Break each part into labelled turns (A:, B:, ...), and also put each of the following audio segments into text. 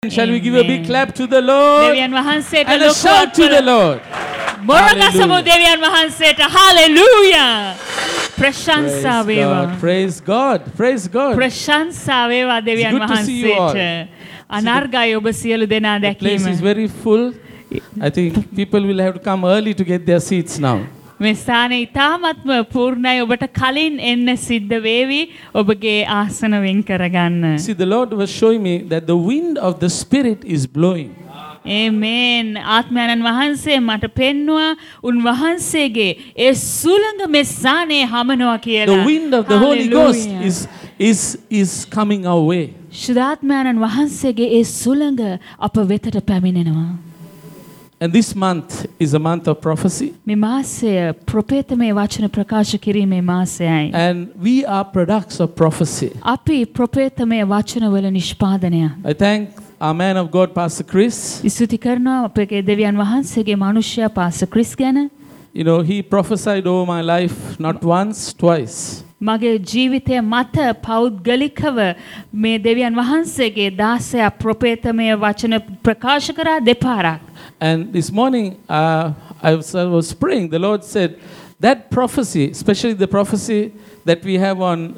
A: Shall we give a big clap to the Lord
B: දෙවියන් වහන්සේට
A: and a
B: ලොකු
A: shout to the Lord?
B: මොරගසමු දෙවියන් වහන්සේට hallelujah. ප්‍රශංසා වේවා.
A: Praise God. Praise God.
B: ප්‍රශංසා වේවා දෙවියන්
A: It's good to see you all.
B: වහන්සේට. අනර්ගයි ඔබ සියලු දෙනා
A: The place
B: දැකීම.
A: is very full. I think people will have to come early to get their seats now.
B: මේ ස්ථානය ඉතාමත්ම පූර්ණයි ඔබට කලින් එන්න සිද්ධ වේවි ඔබගේ ආසන වෙන් කරගන්න.
A: See, the Lord was showing me that the wind of the Spirit is blowing.
B: Amen. ආත්මයන්න් වහන්සේ මට පෙන්නවා උන්වහන්සේගේ ඒ සුළඟ මේ ස්ථානයේ හමනවා කියලා.
A: The wind of the Holy Ghost
B: Hallelujah.
A: is coming our way.
B: ශුද්ධාත්මයන්න් වහන්සේගේ ඒ සුළඟ අප වෙතට පැමිණෙනවා.
A: And this month is a month of prophecy.
B: මේ මාසය ප්‍රොපේතමය වචන ප්‍රකාශ කිරීමේ මාසයයි.
A: And we are products of prophecy.
B: අපි ප්‍රොපේතමය වචනවල නිෂ්පාදනය.
A: I thank our man of God, Pastor Chris.
B: ස්තුති කරනවා අපගේ දෙවියන් වහන්සේගේ මනුෂ්‍යයා පාස්ටර් ක්‍රිස් ගැන.
A: You know, he prophesied over my life not once, twice.
B: මගේ ජීවිතය මත පෞද්ගලිකව මේ දෙවියන් වහන්සේගේ දාසයා ප්‍රොපේතමය වචන ප්‍රකාශ කරා දෙපාරක්.
A: And this morning, I was praying. The Lord said, that prophecy, especially the prophecy that we have on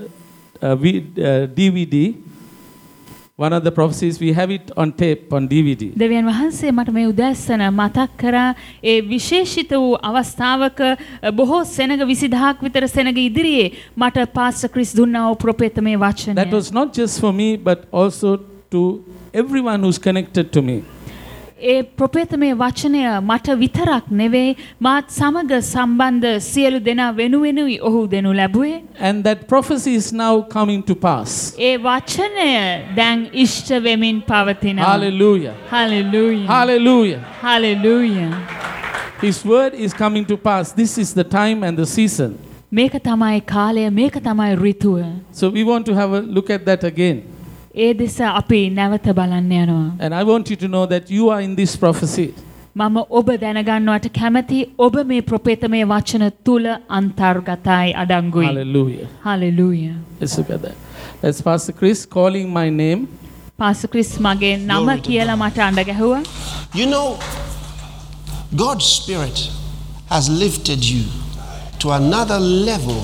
A: DVD, one of the prophecies, we have it on tape, on DVD.
B: දෙවියන් වහන්සේ මට මේ උදැස්සන මතක් කරා ඒ විශේෂිත වූ අවස්ථාවක බොහෝ සෙනග 20000ක් විතර සෙනග ඉදිරියේ මට පාස්ටර් ක්‍රිස් දුන්නා වූ ප්‍රොපේතමය වචනය.
A: That was not just for me, but also to everyone who's connected to me.
B: ඒ ප්‍රොපේතමය වචනය මට විතරක් නෙවෙයි මාත් සමග සම්බන්ධ සියලු දෙනා වෙනුවෙනුයි ඔහු දෙනු ලැබුවේ.
A: And that prophecy is now coming to pass.
B: ඒ වචනය දැන් ඉෂ්ට වෙමින් පවතිනවා.
A: Hallelujah.
B: Hallelujah.
A: Hallelujah.
B: Hallelujah.
A: His word is coming to pass. This is the time and the season.
B: මේක තමයි කාලය, මේක තමයි ඍතුව.
A: So we want to have a look at that again.
B: ඒ දෙස අපි නැවත බලන්න යනවා.
A: And I want you to know that you are in this prophecy.
B: මම ඔබ දැනගන්නවට කැමති ඔබ මේ ප්‍රොපේතමය වචන තුල අන්තර්ගතයි අඩංගුයි.
A: Hallelujah.
B: Hallelujah.
A: Let's look at that. That's Pastor Chris calling my name.
B: Pastor Chris මගේ නම කියලා මට අඬ ගැහුවා.
C: You know, God's Spirit has lifted you to another level.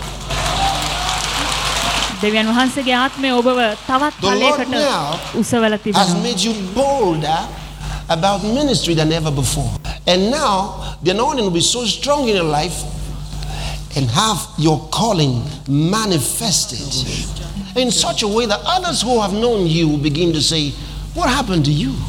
B: දෙවියන් වහන්සේගේ ආත්මය ඔබව තවත්
C: The Lord
B: තලයකට
C: now
B: උසවලා
C: has
B: තිබෙනවා.
C: made you bolder about ministry than ever before. And now the anointing will be so strong in your life and have your calling manifested in such a way that others who have known you will begin to say, what happened to you?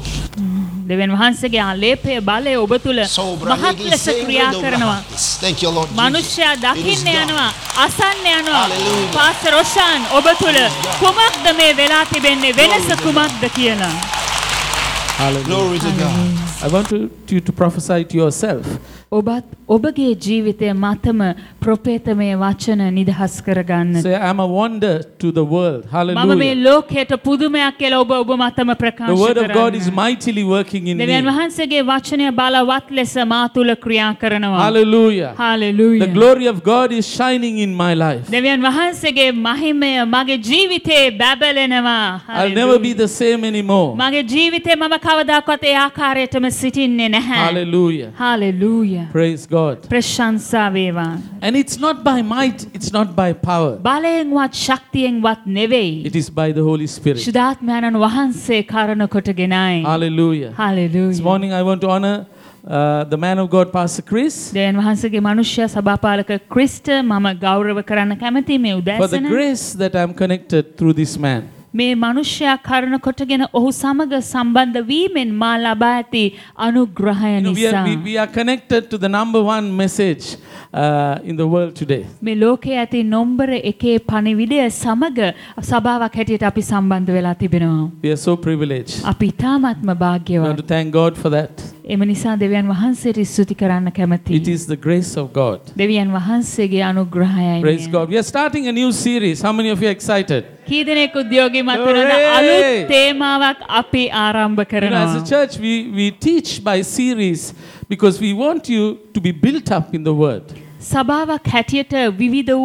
B: දෙවියන් වහන්සේගේ ආලේපය බලය ඔබ තුල මහත් ලෙස ක්‍රියා කරනවා.
C: Thank you, Lord.
B: මනුෂ්‍යයා දකින්න යනවා, අසන්න යනවා.
C: Hallelujah.
B: පාස්ටර් රොෂාන් ඔබ තුල කුමක්ද මේ වෙලා තිබෙන්නේ වෙනස කුමක්ද කියලා.
A: Hallelujah.
C: Glory to God.
A: I want you to prophesy to yourself.
B: ඔබත් ඔබගේ ජීවිතය මතම ප්‍රොපේතමය වචන නිදහස් කරගන්න.
A: Say, I'm a wonder to the world.
B: මම මේ
A: Hallelujah.
B: ලෝකයට පුදුමයක් කියලා ඔබ මතම ප්‍රකාශ
A: The word of God
B: කරන්න.
A: is mightily working in
B: දෙවියන්
A: me.
B: වහන්සේගේ වචනය බලවත් ලෙස මා තුල ක්‍රියා කරනවා.
A: Hallelujah.
B: Hallelujah.
A: The glory of God is shining in my life.
B: දෙවියන් වහන්සේගේ මහිමය මගේ ජීවිතේ බැබලෙනවා.
A: I'll never be the same anymore.
B: මගේ ජීවිතේ මම කවදාකවත් ඒ ආකාරයටම සිටින්නේ නැහැ.
A: Hallelujah.
B: Hallelujah.
A: Praise God.
B: ප්‍රශංසා වේවා.
A: And it's not by might, it's not by power.
B: බලයෙන්වත් ශක්තියෙන්වත් නෙවෙයි.
A: It is by the Holy Spirit.
B: ශුද්ධාත්මයන්න් වහන්සේ කාරණ කොටගෙනයි.
A: Hallelujah. This
B: Hallelujah.
A: morning I want to honor the man of God, Pastor Chris,
B: දෙවියන් වහන්සේගේ මනුෂ්‍ය සභාපාලක ක්‍රිස්ට මම ගෞරව කරන්න කැමතියි මේ
A: for the
B: උදෑසන.
A: grace that I'm connected through this man.
B: මේ මනුෂ්‍යයා කරන කොටගෙන ඔහු සමග සම්බන්ධ වීමෙන් මා ලබා ඇති අනුග්‍රහය
A: You know,
B: නිසා
A: we are connected to the number one message in the world today.
B: මේ ලෝකයේ ඇති නම්බර 1 පණිවිඩය සමග සභාවක් හැටියට අපි සම්බන්ධ වෙලා තිබෙනවා.
A: We are so privileged.
B: අපි තාමත්ම
A: I want
B: වාග්යවත්.
A: to thank God for that.
B: එම නිසා දෙවියන් වහන්සේට ස්තුති කරන්න
A: It
B: කැමතියි.
A: is the grace of God.
B: දෙවියන් වහන්සේගේ අනුග්‍රහයයි.
A: Praise God. We are starting a new series. How many of you are excited?
B: කී දෙනෙක් උද්‍යෝගීමත් වෙනද
A: Hooray!
B: අලුත් තේමාවක් අපි ආරම්භ
A: You know,
B: කරනවා.
A: as a church, we teach by series because we want you to be built up in the Word.
B: සභාවක් හැටියට විවිධ වූ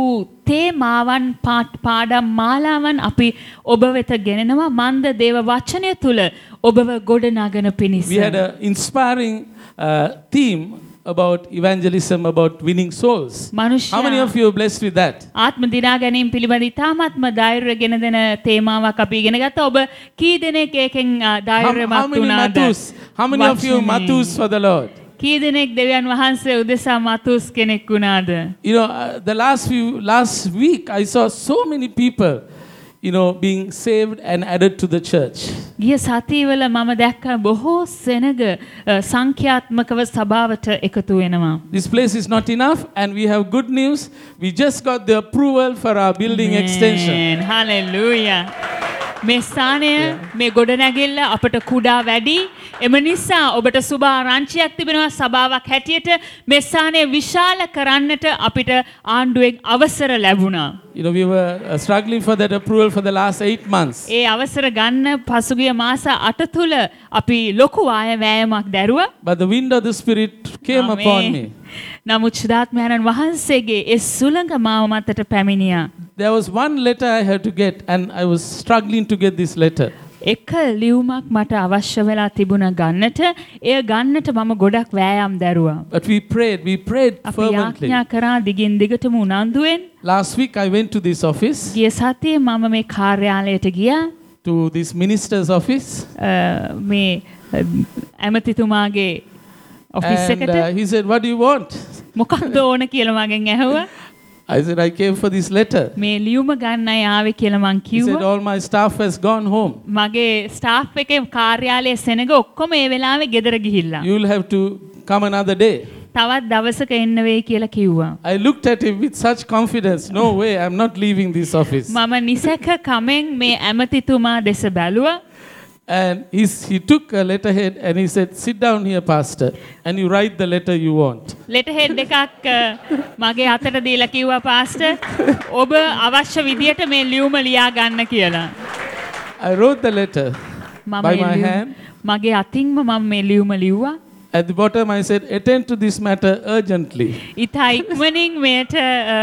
B: තේමාවන් පාඩම් මාලාවන් අපි ඔබ වෙත ගෙනෙනවා මන්ද දේව වචනය තුල ඔබව ගොඩනගන පිණිස.
A: We had an inspiring theme about evangelism, about winning souls. How many of you are blessed with that?
B: ආත්ම දිනා ගැනීම පිළිබඳ ඉතාමත්ම ධෛර්යය ගෙන දෙන තේමාවක් අපි ඉගෙන ගත්තා. ඔබ කී දෙනෙක් ඒකෙන් ධෛර්යමත් වුණාද?
A: How many of you matus for the Lord?
B: කී දෙනෙක් දෙවියන් වහන්සේ උදෙසා මතුස් කෙනෙක් වුණාද?
A: You know, the last week I saw so many people, you know, being saved and added to the church.
B: ගිය සතියවල මම දැක්ක බොහෝ සෙනග සංඛ්‍යාත්මකව සභාවට එකතු වෙනවා.
A: This place is not enough and we have good news. We just got the approval for our building extension.
B: Hallelujah. මේ ස්ථානය මේ ගොඩනැගිල්ල අපට කුඩා වැඩි. එම නිසා ඔබට සුබ ආරංචියක් තිබෙනවා සභාවක් හැටියට මේ ස්ථානය විශාල කරන්නට අපිට ආණ්ඩුවෙන් අවසර ලැබුණා.
A: You know, we were struggling for that approval for the last 8 months.
B: ඒ අවසර ගන්න පසුගිය මාස 8 තුල අපි ලොකු වෑයමක් දැරුවා.
A: But the wind of the Spirit came upon me.
B: නමුත් ශුද්ධාත්මයන්න් වහන්සේගේ ඒ සුළඟ මාව මතට පැමිණියා.
A: There was one letter I had to get and I was struggling to get this letter.
B: එක ලියුමක් මට අවශ්‍ය වෙලා තිබුණා ගන්නට. එය ගන්නට මම ගොඩක් වෑයම් දැරුවා.
A: But we prayed fervently.
B: අපි යාඥා කරා දිගින් දිගටම උනන්දුවෙන්.
A: Last week I went to this office.
B: ගිය සතියේ මම මේ කාර්යාලයට ගියා.
A: To this minister's office.
B: මේ ඇමතිතුමාගේ ඔෆිස් එකට.
A: And he said, "What do you want?"
B: මොකක්ද ඕන කියලා මගෙන් ඇහුවා.
A: I said, "I came for this letter."
B: මේ ලියුම ගන්නයි ආවේ කියලා මං
A: He said,
B: කිව්වා.
A: "All my staff has gone home.
B: මගේ ස්ටාෆ් එකේ කාර්යාලයේ සෙනග ඔක්කොම ඒ වෙලාවේ ගෙදර ගිහිල්ලා.
A: You will have to come another day."
B: තවත් දවසක එන්න වෙයි කියලා කිව්වා.
A: I looked at him with such confidence. No way, I'm not leaving this office.
B: මම නිසක කමෙන් මේ ඇමතිතුමා දෙස බැලුවා.
A: And he took a letterhead and he said, "Sit down here, pastor, and you write the letter you want."
B: ලෙටර්හෙඩ් එකක් මගේ අතට දීලා කිව්වා pastor ඔබ අවශ්‍ය විදියට මේ ලියුම ලියා ගන්න කියලා.
A: I wrote the letter by my hand.
B: මගේ අතින්ම මම මේ ලියුම ලිව්වා.
A: At the bottom I said, "Attend to this matter urgently."
B: ඉතා ඉක්මනින් මේට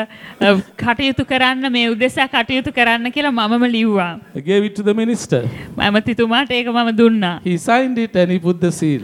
B: කටයුතු කරන්න මේ උදෙසා කටයුතු කරන්න කියලා මමම ලිව්වා.
A: I gave it to the minister.
B: ඇමතිතුමාට ඒක මම දුන්නා.
A: He signed it and he put the seal.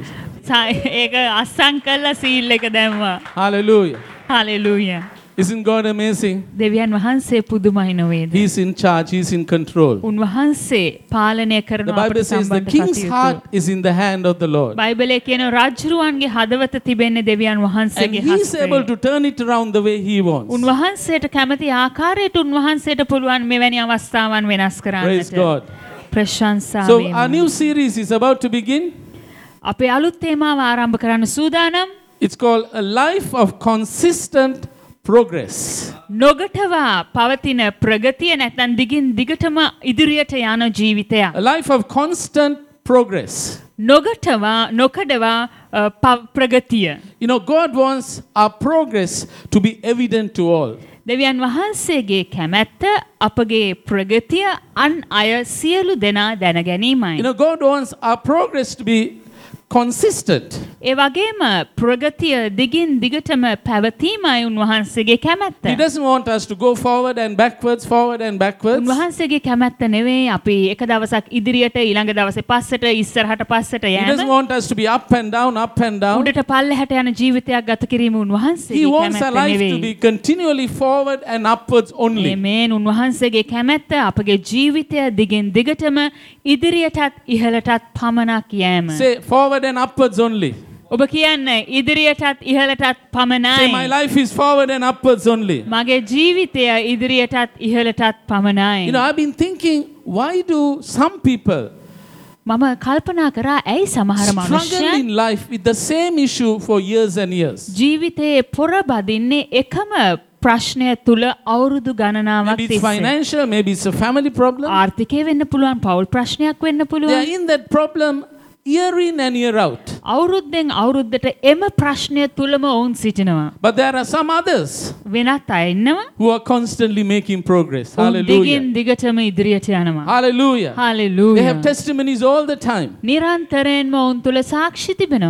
B: ඒක අස්සම් කළා සීල් එක දැම්මා.
A: Hallelujah.
B: Hallelujah.
A: Isn't God amazing?
B: දෙවියන් වහන්සේ පුදුමයි නේද?
A: He is in charge, he is in control.
B: උන්වහන්සේ පාලනය
A: The
B: කරනවා
A: Bible
B: අපට
A: says the
B: සම්බන්ධ
A: king's heart
B: කටයුතු.
A: is in the hand of the Lord.
B: බයිබලයේ කියන රජුරුවන්ගේ හදවත තිබෙන්නේ දෙවියන්
A: And
B: වහන්සේගේ
A: he is able
B: හස්තේ.
A: to turn it around the way he wants.
B: උන්වහන්සේට කැමති ආකාරයට උන්වහන්සේට පුළුවන් මෙවැනි අවස්ථාවන් වෙනස්
A: Praise
B: කරන්නට.
A: God.
B: ප්‍රශංසා
A: So
B: වේවා.
A: our new series is about to begin.
B: අපේ අලුත් තේමාව ආරම්භ කරන්න සූදානම්.
A: It's called A Life of Consistent Progress.
B: නොගටවා පවතින ප්‍රගතිය නැත්නම් දිගින් දිගටම ඉදිරියට යන ජීවිතයක්.
A: A life of constant progress.
B: නොගටවා නොකඩවා ප්‍රගතිය.
A: You know, God wants our progress to be evident to all.
B: දෙවියන් වහන්සේගේ කැමැත්ත අපගේ ප්‍රගතිය අන් අය සියලු දෙනා දැන ගැනීමයි.
A: You know, God wants our progress to be consistent.
B: ඒ වගේම ප්‍රගතිය දිගින් දිගටම පැවතීමයි උන්වහන්සේගේ කැමැත්ත.
A: He doesn't want us to go forward and backwards.
B: උන්වහන්සේගේ කැමැත්ත නෙවෙයි අපි එක දවසක් ඉදිරියට ඊළඟ දවසේ පස්සට ඉස්සරහට පස්සට
A: He doesn't
B: යෑම.
A: want us to be up and down.
B: උඩට පල්ලෙහාට යන ජීවිතයක් ගත කිරීම
A: He
B: උන්වහන්සේගේ
A: wants our
B: කැමැත්ත
A: life to
B: නෙවෙයි.
A: be continually forward and upwards only.
B: මේන් උන්වහන්සේගේ කැමැත්ත අපගේ ජීවිතය දිගින් දිගටම ඉදිරියටත් ඉහළටත් පමණක් යෑම.
A: Say forward and upwards only.
B: ඔබ කියන්නේ ඉදිරියටත් ඉහළටත්
A: Say my
B: පමණයි.
A: life is forward and upwards only.
B: මගේ ජීවිතය ඉදිරියටත් ඉහළටත් පමණයි.
A: You know, I've been thinking, why do some people
B: මම කල්පනා කරා ඇයි සමහර
A: struggle
B: මනුෂ්‍යයන්
A: in life with the same issue for years and years?
B: ජීවිතයේ පොරබදින්නේ එකම ප්‍රශ්නය තුල අවුරුදු ගණනාවක්
A: Maybe it's
B: තිස්සේ.
A: financial, maybe it's a family problem.
B: ආර්ථිකය වෙන්න පුළුවන්, පෞල් ප්‍රශ්නයක් වෙන්න
A: They are
B: පුළුවන්.
A: in that problem year in and year out.
B: අවුරුද්දෙන් අවුරුද්දට එම ප්‍රශ්නය තුලම ඔවුන් සිටිනවා.
A: But there are some others
B: වෙනත් අය ඉන්නවා.
A: who are constantly making progress.
B: ඔවුන්
A: Hallelujah.
B: දිගින් දිගටම ඉදිරියට යනවා.
A: Hallelujah. They
B: hallelujah.
A: have testimonies all the time.
B: නිරන්තරයෙන්ම ඔවුන් තුල සාක්ෂි තිබෙනවා.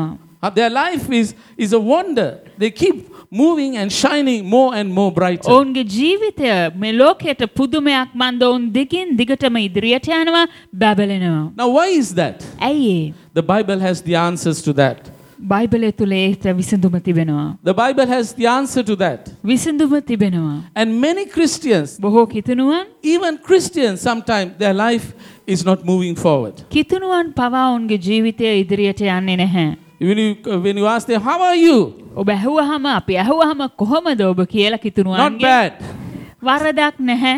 A: Their life is a wonder. They keep moving and shining more and more brighter.
B: ඔවුන්ගේ ජීවිතය මේ ලෝකයට පුදුමයක් මන්ද ඔවුන් දිගින් දිගටම ඉදිරියට යනවා බබලනවා.
A: Now why is that?
B: ඇයි
A: The Bible has the answers to that.
B: බයිබලය තුල ඒට විසඳුම තිබෙනවා.
A: The Bible has the answer to that.
B: විසඳුම තිබෙනවා.
A: And many Christians,
B: බොහෝ කිතුණුවන්
A: even Christians, sometimes their life is not moving forward.
B: කිතුණුවන් පවා ඔවුන්ගේ ජීවිතය ඉදිරියට යන්නේ නැහැ.
A: When you ask them, how are you?
B: ඔබ ඇහුවහම අපි ඇහුවහම කොහොමද ඔබ කියලා
A: Not
B: කිතුණුවන්ගේ
A: bad.
B: වරදක් නැහැ.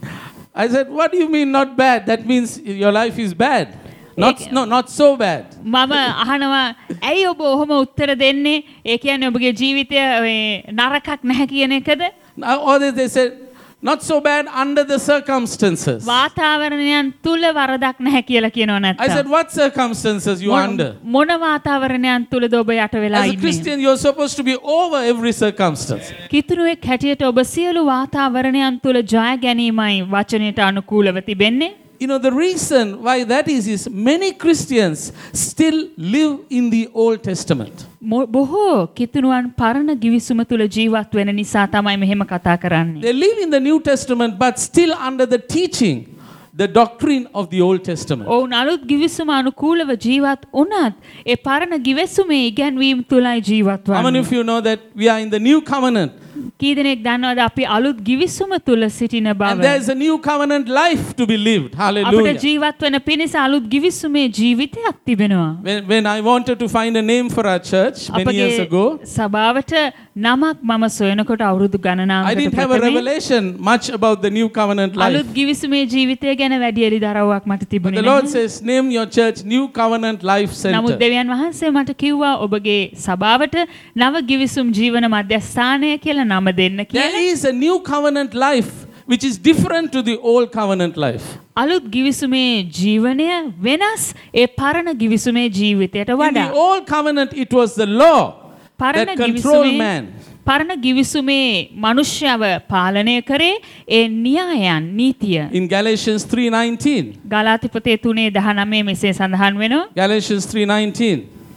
A: I said, what do you mean not bad? That means your life is bad. Not so bad.
B: මම අහනවා ඇයි ඔබ ඔහොම උත්තර දෙන්නේ? ඒ කියන්නේ ඔබගේ ජීවිතය නරකක් නැහැ කියන එකද?
A: Or they said, not so bad under the circumstances.
B: වාතාවරණයන් තුල වරදක් නැහැ කියලා කියනවා
A: I
B: නැත්තම්.
A: said, what circumstances you under?
B: මොන වාතාවරණයන් තුලද ඔබ යට වෙලා
A: As a
B: ඉන්නේ?
A: Christian, you're supposed to be over every circumstance.
B: කිතුණුවෙක් හැටියට ඔබ සියලු වාතාවරණයන් තුල ජය ගැනීමයි වචනයට අනුකූලව තිබෙන්නේ.
A: You know, the reason why that is many Christians still live in the Old Testament.
B: බොහෝ කිතුණුවන් පරණ ගිවිසුම තුල ජීවත් වෙන නිසා තමයි මෙහෙම කතා කරන්නේ.
A: They live in the New Testament but still under the teaching, the doctrine of the Old Testament.
B: ඔවුන් අලුත් ගිවිසුම අනුකූලව ජීවත් වුණත් ඒ පරණ ගිවිසුමේ ඉගැන්වීම් තුලයි ජීවත්
A: How many
B: වන්නේ.
A: of you know that we are in the New Covenant?
B: කී දෙනෙක් දන්නවද අපි අලුත් ගිවිසුම තුල සිටින
A: And
B: බව?
A: there is a new covenant life to be lived.
B: අපිට
A: Hallelujah.
B: ජීවත් වෙන පිණිස අලුත් ගිවිසුමේ ජීවිතයක් තිබෙනවා.
A: When I wanted to find a name for our church many years ago,
B: සභාවට නමක් මම සොයනකොට අවුරුදු
A: I
B: ගණනාවකට
A: didn't have a revelation much about the new covenant life.
B: අලුත් ගිවිසුමේ ජීවිතය ගැන වැඩි එළිදරව්වක් මට
A: But
B: තිබුණේ
A: the Lord
B: නැහැ.
A: says, name your church New Covenant Life
B: නමුත්
A: Center.
B: දෙවියන් වහන්සේ මට කිව්වා ඔබගේ සභාවට නව ගිවිසුම් ජීවන මධ්‍යස්ථානය කියලා නම දෙන්න
A: There
B: කියලා.
A: is a new covenant life which is different to the old covenant life.
B: අලුත් ගිවිසුමේ ජීවනය වෙනස් ඒ පරණ ගිවිසුමේ ජීවිතයට
A: In
B: වඩා.
A: the old covenant, it was the law
B: පරණ
A: that controlled
B: ගිවිසුමේ
A: man.
B: පරණ ගිවිසුමේ මනුෂ්‍යව පාලනය කරේ ඒ න්‍යායයන් නීතිය.
A: In Galatians 3:19.
B: ගලාතිපතේ 3:19 මෙසේ සඳහන් වෙනවා.
A: Galatians 3:19.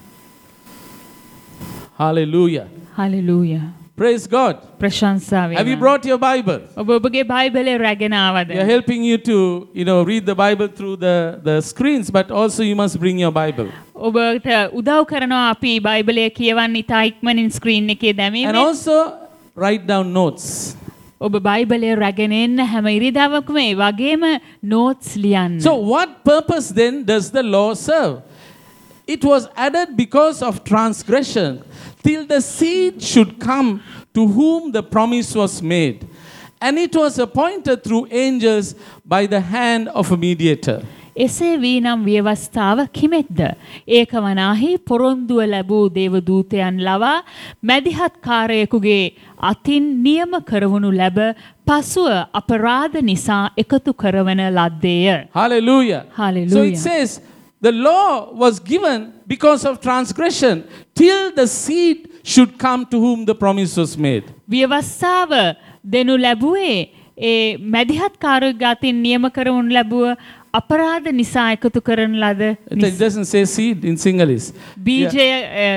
A: Hallelujah.
B: හලෙලූයා.
A: Praise God.
B: ප්‍රශංසා
A: Have you
B: වේවා.
A: brought your Bible?
B: ඔබ ඔබගේ බයිබලය රැගෙන ආවද?
A: We are helping you to, read the Bible through the screens, but also you must bring your Bible.
B: ඔබට උදව් කරනවා අපි බයිබලය කියවන්න ඉතා ඉක්මනින් ස්ක්‍රීන් එකේ
A: And
B: දැමීමෙන්.
A: also write down notes.
B: ඔබ බයිබලය රැගෙන එන්න හැම ඉරිදාවකම ඒ වගේම නෝට්ස් ලියන්න.
A: So what purpose then does the law serve? It was added because of transgression, till the seed should come to whom the promise was made. And it was appointed through angels by the hand of a mediator.
B: එසේ වී නම් ව්‍යවස්ථාව කිමෙක්ද? ඒක වනාහි පොරොන්දුව ලැබූ දේවදූතයන් ලවා මැදිහත් කාරයෙකුගේ අතින් නියම කරවනු ලැබ පසුව අපරාධ නිසා එකතු කරවන ලද්දේය.
A: Hallelujah.
B: Hallelujah.
A: So it says, the law was given because of transgression, till the seed should come to whom the promise was made.
B: ව්‍යවස්ථාව දෙනු ලැබුවේ ඒ මැදිහත් කාරයෙකුගේ අතින් නියම කරවනු ලැබුව අපරාධ නිසා එකතු කරන ලද
A: It doesn't say seed in Sinhalese.
B: බීජය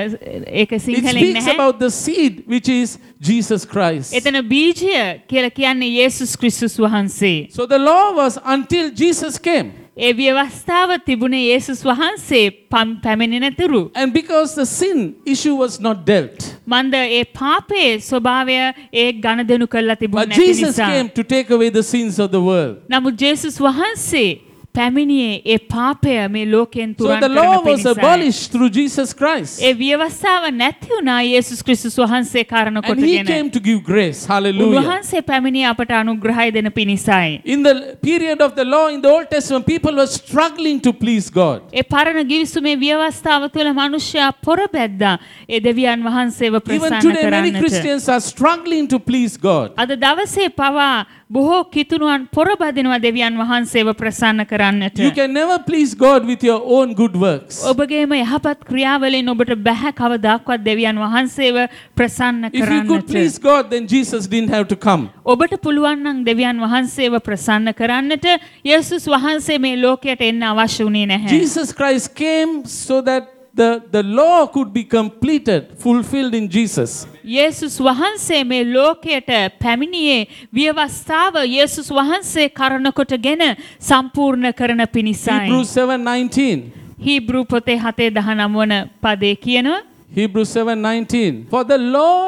B: ඒක
A: It
B: සිංහලෙන්
A: speaks
B: නැහැ.
A: about the seed, which is Jesus Christ.
B: එතන බීජය කියලා කියන්නේ යේසුස් ක්‍රිස්තුස් වහන්සේ.
A: So the law was until Jesus came.
B: ඒ ව්‍යවස්ථාව තිබුණේ යේසුස් වහන්සේ පැමිණෙන තුරු.
A: And because the sin issue was not dealt,
B: මන්ද ඒ පාපයේ ස්වභාවය ඒ ගණදෙනු කරලා
A: but
B: තිබුණ නැති
A: Jesus
B: නිසා.
A: came to take away the sins of the world.
B: නමුත් යේසුස් වහන්සේ පැමිණියේ ඒ පාපය මේ ලෝකයෙන්
A: So
B: තුරන්
A: the
B: කරන
A: law was
B: පිණිසයි.
A: abolished through Jesus Christ.
B: ඒ ව්‍යවස්ථාව නැති වුණා යේසුස් ක්‍රිස්තුස් වහන්සේ කාරණ
A: And he
B: කොටගෙන.
A: came to give grace. Hallelujah.
B: උන්වහන්සේ පැමිණියේ අපට අනුග්‍රහය දෙන පිණිසයි.
A: In the period of the law in the Old Testament, people were struggling to please God.
B: ඒ පරණ ගිවිසුමේ ව්‍යවස්ථාව තුළ මිනිසයා පොරබැද්දා ඒ දෙවියන් වහන්සේව
A: Even
B: ප්‍රසන්න
A: today, many
B: කරන්නට.
A: Christians are struggling to please God.
B: අද දවසේ පවා බොහෝ කිතුණුවන් පොරබදිනවා දෙවියන් වහන්සේව ප්‍රසන්න කරන්නට.
A: You can never please God with your own good works.
B: ඔබගේම යහපත් ක්‍රියාවලින් ඔබට බැහැ කවදාක්වත් දෙවියන් වහන්සේව ප්‍රසන්න
A: If you could
B: කරන්නට.
A: please God, then Jesus didn't have to come.
B: ඔබට පුළුවන් නම් දෙවියන් වහන්සේව ප්‍රසන්න කරන්නට යේසුස් වහන්සේ මේ ලෝකයට එන්න අවශ්‍ය වුණේ නැහැ.
A: Jesus Christ came so that the law could be completed, fulfilled in Jesus.
B: යේසුස් වහන්සේ මේ ලෝකයට පැමිණියේ ව්‍යවස්ථාව යේසුස් වහන්සේ කරන කොටගෙන සම්පූර්ණ කරන පිණිසයි.
A: Hebrews 7:19.
B: හීබ්‍රු පොතේ 7:19 වන පදේ කියනවා.
A: Hebrews 7:19. For the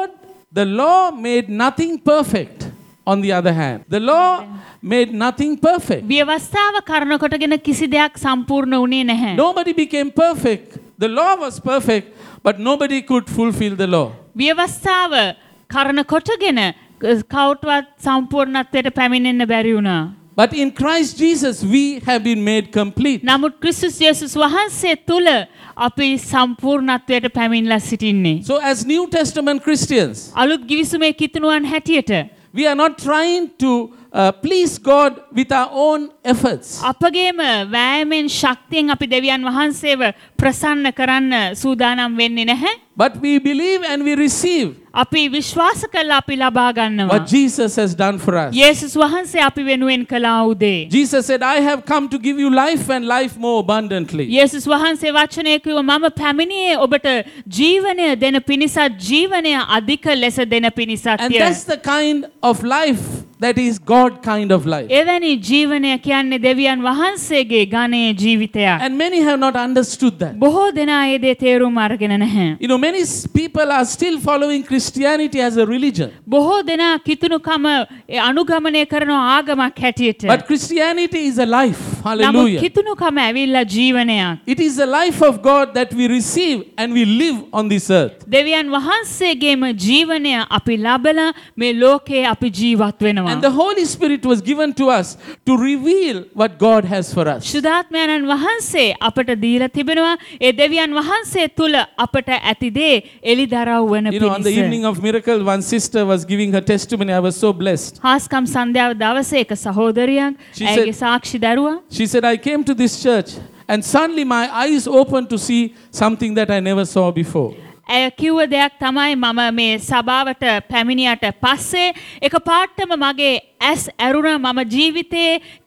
A: law made nothing perfect. On the other hand, the law made nothing perfect.
B: ව්‍යවස්ථාව කරන කොටගෙන කිසි දෙයක් සම්පූර්ණ වුණේ නැහැ.
A: Nobody became perfect. The law was perfect, but nobody could fulfill the law.
B: ව්‍යවස්ථාව කරන කොටගෙන කවුරුවත් සම්පූර්ණත්වයට පැමිණෙන්න බැරි වුණා.
A: But in Christ Jesus, we have been made complete.
B: නමුත් ක්‍රිස්තුස් යේසුස් වහන්සේ තුල අපි සම්පූර්ණත්වයට පැමිණලා සිටින්නේ.
A: So as New Testament Christians,
B: අලුත් ගිවිසුමේ කිතුණුවන් හැටියට
A: we are not trying to please God with our own efforts.
B: අපගේම වෑයමෙන් ශක්තියෙන් අපි දෙවියන් වහන්සේව ප්‍රසන්න කරන්න සූදානම් වෙන්නේ නැහැ.
A: But we believe and we receive
B: අපි විශ්වාස කළා අපි ලබා ගන්නවා.
A: what Jesus has done for us.
B: යේසුස් වහන්සේ අපි වෙනුවෙන් කළා උදේ.
A: Jesus said, I have come to give you life and life more abundantly.
B: යේසුස් වහන්සේ වචනය කිව්වා මම පැමිණියේ ඔබට ජීවනය දෙන පිණිසත් ජීවනය අධික ලෙස දෙන පිණිසත්.
A: And that's the kind of life that is God kind of life.
B: එවැනි ජීවනය කියන්නේ දෙවියන් වහන්සේගේ ගණයේ ජීවිතයක්.
A: And many have not understood that.
B: බොහෝ දෙනා ඒ දේ තේරුම් අරගෙන නැහැ.
A: You know, many people are still following Christianity as a religion.
B: බොහෝ දෙනා කිතුණුකම අනුගමනය කරන ආගමක් හැටියට.
A: But Christianity is a life.
B: නමුත්
A: Hallelujah.
B: කිතුණුකම ඇවිල්ලා ජීවනයක්.
A: It is the life of God that we receive and we live on this earth.
B: දෙවියන් වහන්සේගේම ජීවනය අපි ලබලා මේ ලෝකේ අපි ජීවත් වෙනවා.
A: And the Holy Spirit was given to us to reveal what God has for us.
B: ශුද්ධාත්මයන්න් වහන්සේ අපට දීලා තිබෙනවා ඒ දෙවියන් වහන්සේ තුල අපට ඇති දේ එලිදරව් වෙන
A: You know, on the
B: පිණිස.
A: evening of miracle, one sister was giving her testimony. I was so blessed.
B: හාස්කම් සන්ධ්‍යාව දවසේ එක සහෝදරියක්
A: She
B: ඇයගේ සාක්ෂි දරුවා
A: She said, I came to this church and suddenly my eyes opened to see something that I never saw before.
B: ඇය කිව්ව දෙයක් තමයි මම මේ සභාවට පැමිණියට පස්සේ එකපාරටම මගේ ඇස් ඇරුණා මම ජීවිතේ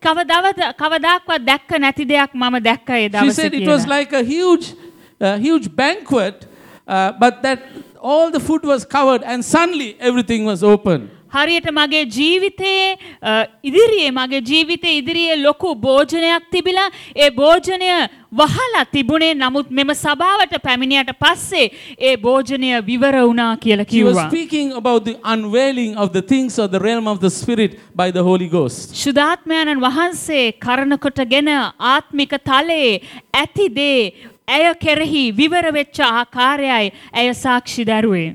B: කවදාක්වත් දැක්ක නැති දෙයක් මම දැක්ක ඒ
A: She
B: දවසේ
A: said it was
B: කියලා.
A: like a huge banquet, but that all the food was covered and suddenly everything was open.
B: හරියට මගේ ජීවිතේ ඉදිරියේ ලොකු භෝජනයක් තිබිලා ඒ භෝජනය වහලා තිබුණේ නමුත් මෙම සභාවට පැමිණියට පස්සේ ඒ භෝජනය විවර වුණා කියලා
A: She was
B: කිව්වා.
A: speaking about the unveiling of the things of the realm of the Spirit by the Holy Ghost.
B: ශුද්ධාත්මයන්න් වහන්සේ කරනකොටගෙන ආත්මික තලයේ ඇති දේ ඇය කෙරෙහි විවර වෙච්ච ආකාරයයි ඇය සාක්ෂි දරුවේ.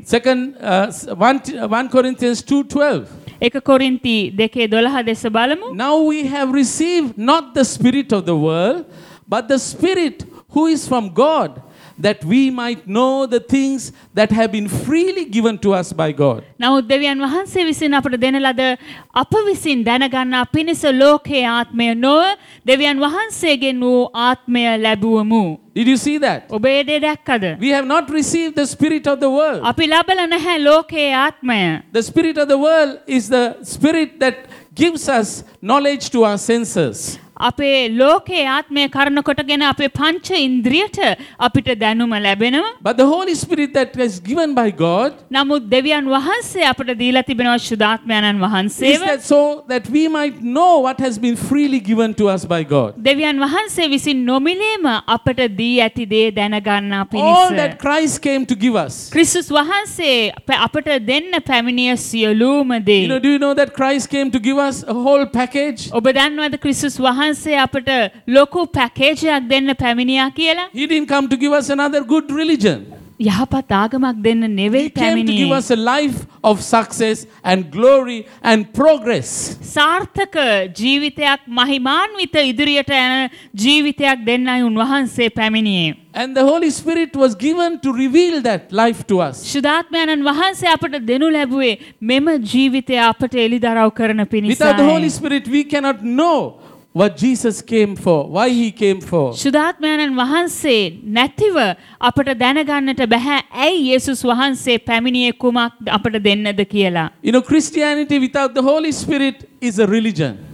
A: 1 Corinthians 2:12.
B: එක කොරින්ති 2:12 දෙස බලමු.
A: Now we have received not the spirit of the world, but the Spirit who is from God, that we might know the things that have been freely given to us by God.
B: නමුත් දෙවියන් වහන්සේ විසින් අපට දෙන ලද අප විසින් දැනගන්නා පිණිස ලෝකයේ ආත්මය නොව දෙවියන් වහන්සේගෙන් වූ ආත්මය ලැබුවමු.
A: Did you see that?
B: ඔබ ඒ දේ දැක්කද?
A: We have not received the spirit of the world.
B: අපි ලබලා නැහැ ලෝකයේ ආත්මය.
A: The spirit of the world is the spirit that gives us knowledge to our senses.
B: අපේ ලෝකයේ ආත්මය කරනකොටගෙන අපේ පංච ඉන්ද්‍රියට අපිට දැනුම ලැබෙනවා.
A: But the Holy Spirit that is given by God
B: නමුත් දෙවියන් වහන්සේ අපට දීලා තිබෙනවා ශුද්ධාත්මයන්න්
A: is
B: වහන්සේව.
A: that so that we might know what has been freely given to us by God.
B: දෙවියන් වහන්සේ විසින් නොමිලේම අපට දී ඇති දේ දැනගන්නා
A: All
B: පිණිස.
A: that Christ came to give us.
B: ක්‍රිස්තුස් වහන්සේ අපට දෙන්න පැමිණිය සියලුම දේ.
A: Do you know that Christ came to give us a whole package?
B: ඔබ දන්නවද ක්‍රිස්තුස් වහන්සේ අපට ලොකු පැකේජයක් දෙන්න පැමිණියා කියලා?
A: He didn't come to give us another good religion.
B: යහපත් ආගමක් දෙන්න
A: He
B: නෙවෙයි
A: came to give
B: පැමිණියේ.
A: us a life of success and glory and progress.
B: සාර්ථක ජීවිතයක් මහිමාන්විත ඉදිරියට යන ජීවිතයක් දෙන්නයි උන්වහන්සේ පැමිණියේ.
A: And the Holy Spirit was given to reveal that life to us.
B: ශුද්ධාත්මයන්න් වහන්සේ අපට දෙනු ලැබුවේ මෙම ජීවිතය අපට එළිදරව් කරන
A: Without the Holy
B: පිණිසයි.
A: Spirit, we cannot know what Jesus came for, why he came for.
B: ශුද්ධාත්මයන්න් වහන්සේ නැතිව අපට දැනගන්නට බෑ ඇයි යේසුස් වහන්සේ පැමිණියේ කුමක් අපට දෙන්නද කියලා.
A: Christianity without the Holy Spirit is a religion.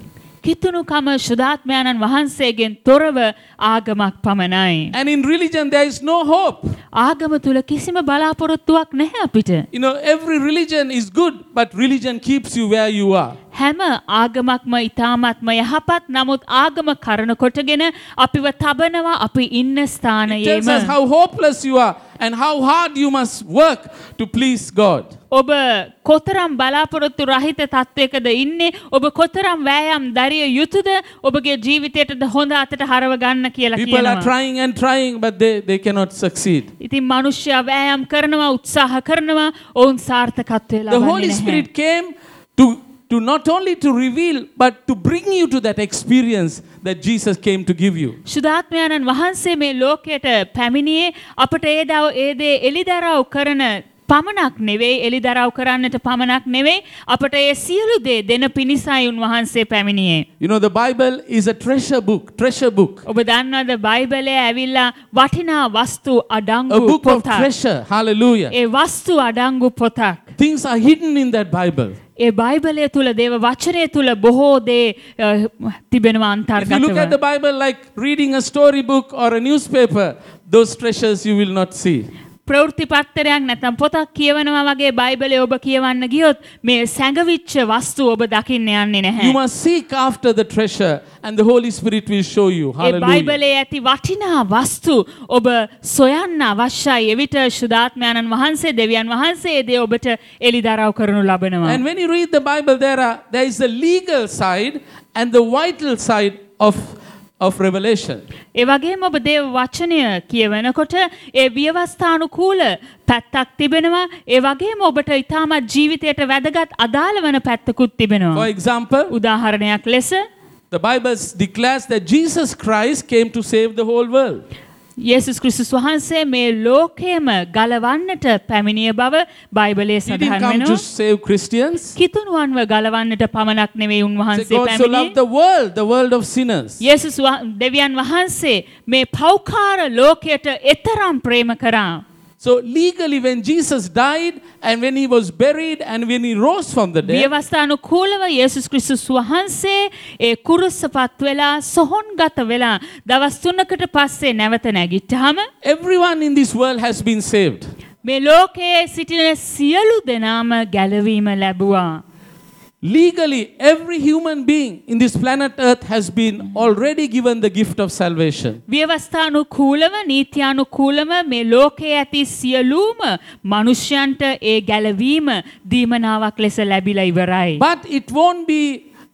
B: කිතුණුකම ශුද්ධාත්මයන්න් වහන්සේගෙන් තොරව ආගමක් පමණයි.
A: And in religion, there is no hope.
B: ආගම තුල කිසිම බලාපොරොත්තුවක් නැහැ අපිට.
A: You know, every religion is good, but religion keeps you where you are.
B: හැම ආගමක්ම ඊ타ත්ම යහපත් නමුත් ආගම කරන කොටගෙන අපිව තබනවා අපි ඉන්න
A: It tells
B: ස්ථානයේම.
A: us how hopeless you are and how hard you must work to please God.
B: ඔබ කොතරම් බලාපොරොත්තු රහිත තත්වයකද ඉන්නේ ඔබ කොතරම් වෑයම් දරිය යුතුද ඔබගේ ජීවිතයටද හොඳ අතට හරව ගන්න කියලා
A: People are
B: කියනවා.
A: trying and trying, but they cannot succeed.
B: ඉතින් මිනිස්සයා වෑයම් කරනවා උත්සාහ කරනවා ඔවුන් සාර්ථකත්වය
A: The Holy
B: ලබන්නේ නැහැ.
A: Spirit came to not only to reveal, but to bring you to that experience that Jesus came to give you.
B: ශුද්ධාත්මයන්න් වහන්සේ මේ ලෝකයට පැමිණියේ අපට ඒ දේ එලිදරව් කරන පමණක් නෙවෙයි එලිදරව් කරන්නට පමණක් නෙවෙයි අපට ඒ සියලු දේ දෙන පිණිසයි උන්වහන්සේ පැමිණියේ.
A: You know, the Bible is a treasure book.
B: ඔබ දන්නවද බයිබලයේ ඇවිල්ලා වටිනා වස්තු
A: A
B: අඩංගු
A: book of
B: පොතක්.
A: treasure. Hallelujah.
B: ඒ වස්තු අඩංගු පොතක්.
A: Things are hidden in that Bible.
B: ඒ බයිබලය තුල දේව වචනය තුල බොහෝ දේ තිබෙනවා
A: If you look at the
B: අන්තර්ගතව.
A: Bible like reading a storybook or a newspaper, those treasures you will not see.
B: ප්‍රවෘත්ති පත්තරයක් නැත්නම් පොතක් කියවනවා වගේ බයිබලය ඔබ කියවන්න ගියොත් මේ සැඟවිච්ච වස්තු ඔබ දකින්න යන්නේ නැහැ.
A: You must seek after the treasure and the Holy Spirit will show you.
B: A
A: Hallelujah.
B: බයිබලයේ ඇති වටිනා වස්තු ඔබ සොයන්න අවශ්‍යයි. එවිට ශුද්ධාත්මයන්න් වහන්සේ දෙවියන් වහන්සේ ඒ දේ ඔබට එලිදරව් කරනු ලබනවා.
A: And when you read the Bible, there is the legal side and the vital side of revelation.
B: ඒ වගේම ඔබ දේව වචනය කියවනකොට ඒ ව්‍යවස්ථානුකූල පැත්තක් තිබෙනවා. ඒ වගේම ඔබට ඊටමත් ජීවිතයට වැදගත් අදාළ වන පැත්තකුත්
A: For
B: තිබෙනවා.
A: example,
B: උදාහරණයක් ලෙස
A: the Bible declares that Jesus Christ came to save the whole world.
B: යේසුස් ක්‍රිස්තුස් වහන්සේ මේ ලෝකයේම ගලවන්නට පැමිණිය බව බයිබලයේ
A: He didn't
B: සඳහන්
A: come to
B: වෙනවා.
A: save Christians.
B: කිතුණුවන්ව ගලවන්නට පමණක් නෙවෙයි
A: Say
B: උන්වහන්සේ
A: God so loved
B: පැමිණියේ.
A: the world of sinners.
B: යේසුස් දෙවියන් වහන්සේ මේ පෞකාර ලෝකයට එතරම් ප්‍රේම කරා.
A: So legally when Jesus died and when he was buried and when he rose from the dead,
B: ව්‍යවස්ථානුකූලව යේසුස් ක්‍රිස්තුස් වහන්සේ ඒ කුරුසපත් වෙලා සොහොන්ගත වෙලා දවස් 3කට පස්සේ නැවත නැගිට්ටාම
A: everyone in this world has been saved.
B: මේ ලෝකයේ සිටින සියලු දෙනාම ගැලවීම ලැබුවා.
A: Legally, every human being in this planet Earth has been already given the gift of salvation.
B: ව්‍යවස්ථානුකූලව නීත්‍යානුකූලව මේ ලෝකයේ ඇති සියලුම මනුෂ්‍යයන්ට ඒ ගැලවීම දීමනාවක් ලෙස ලැබිලා ඉවරයි.
A: But it won't be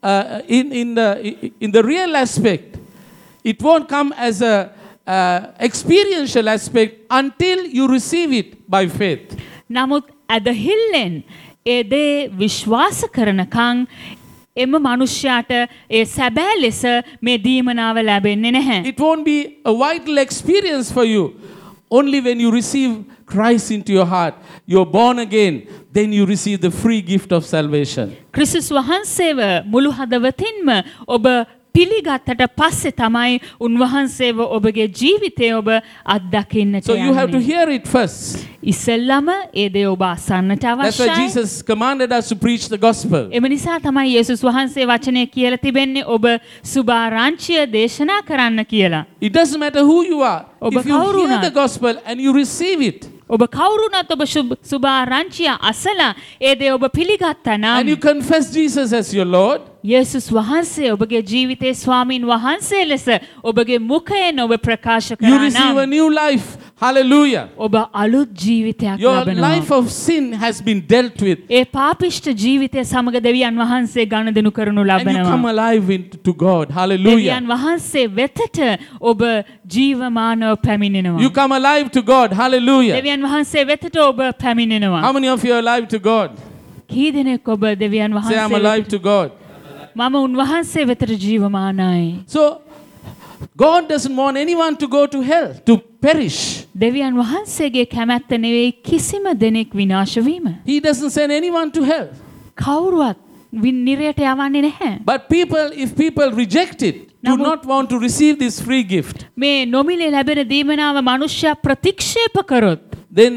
A: in the real aspect. It won't come as a experiential aspect until you receive it by faith.
B: නමුත් ඇදහිල්ලෙන් ඒ දේ විශ්වාස කරනකන් එම මනුෂ්‍යයාට ඒ සැබෑ ලෙස මේ දීමනාව ලැබෙන්නේ නැහැ.
A: It won't be a vital experience for you. Only when you receive Christ into your heart, you're born again, then you receive the free gift of salvation.
B: ක්‍රිස්තුස් වහන්සේව මුළු හදවතින්ම ඔබ පිළිගත්තට පස්සේ තමයි උන්වහන්සේව ඔබගේ ජීවිතය ඔබ අත්දකින්නට
A: So you have to
B: යන්නේ.
A: hear it first.
B: ඉස්සෙල්ලම ඒ දේ ඔබ අසන්නට
A: That's why
B: අවශ්‍යයි.
A: Jesus commanded us to preach the gospel.
B: එම නිසා තමයි යේසුස් වහන්සේ වචනය කියලා තිබෙන්නේ ඔබ සුභාරංචිය දේශනා කරන්න කියලා.
A: It doesn't matter who you are.
B: ඔබ
A: If you hear
B: කවුරුණත්.
A: the gospel and you receive it,
B: ඔබ කවුරුණත් ඔබ සුභාරංචිය අසලා ඒ දේ ඔබ පිළිගත්තා
A: and you
B: නම්
A: confess Jesus as your Lord,
B: යේසුස් වහන්සේ ඔබගේ ජීවිතයේ ස්වාමීන් වහන්සේ ලෙස ඔබගේ මුඛයෙන් ඔබ ප්‍රකාශ
A: you
B: කරා
A: receive a
B: නම්
A: new life. Hallelujah.
B: ඔබ අලුත් ජීවිතයක්
A: Your
B: ලබනවා.
A: life of sin has been dealt with.
B: ඒ පාපිෂ්ඨ ජීවිතය සමග දෙවියන් වහන්සේ ගනුදෙනු කරනු
A: And you come
B: ලබනවා.
A: alive to God. Hallelujah.
B: දෙවියන් වහන්සේ වෙතට ඔබ ජීවමානව පැමිණෙනවා.
A: You come alive to God. Hallelujah.
B: දෙවියන් වහන්සේ වෙතට ඔබ පැමිණෙනවා.
A: How many of you are alive to God?
B: කී දෙනෙක් ඔබ දෙවියන්
A: Say, I'm
B: වහන්සේ
A: alive
B: වෙතට
A: to God.
B: මම උන්වහන්සේ වෙතට ජීවමානයි.
A: So, God doesn't want anyone to go to hell, to perish.
B: දෙවියන් වහන්සේගේ කැමැත්ත නෙවෙයි කිසිම දෙනෙක් විනාශ වීම.
A: He doesn't send anyone to hell.
B: කවුරුවත් නිරයට යවන්නේ නැහැ.
A: But if people reject it, do not want to receive this free gift,
B: මේ නොමිලේ ලැබෙන දීමනාව මනුෂ්‍යයා ප්‍රතික්ෂේප කරොත්
A: then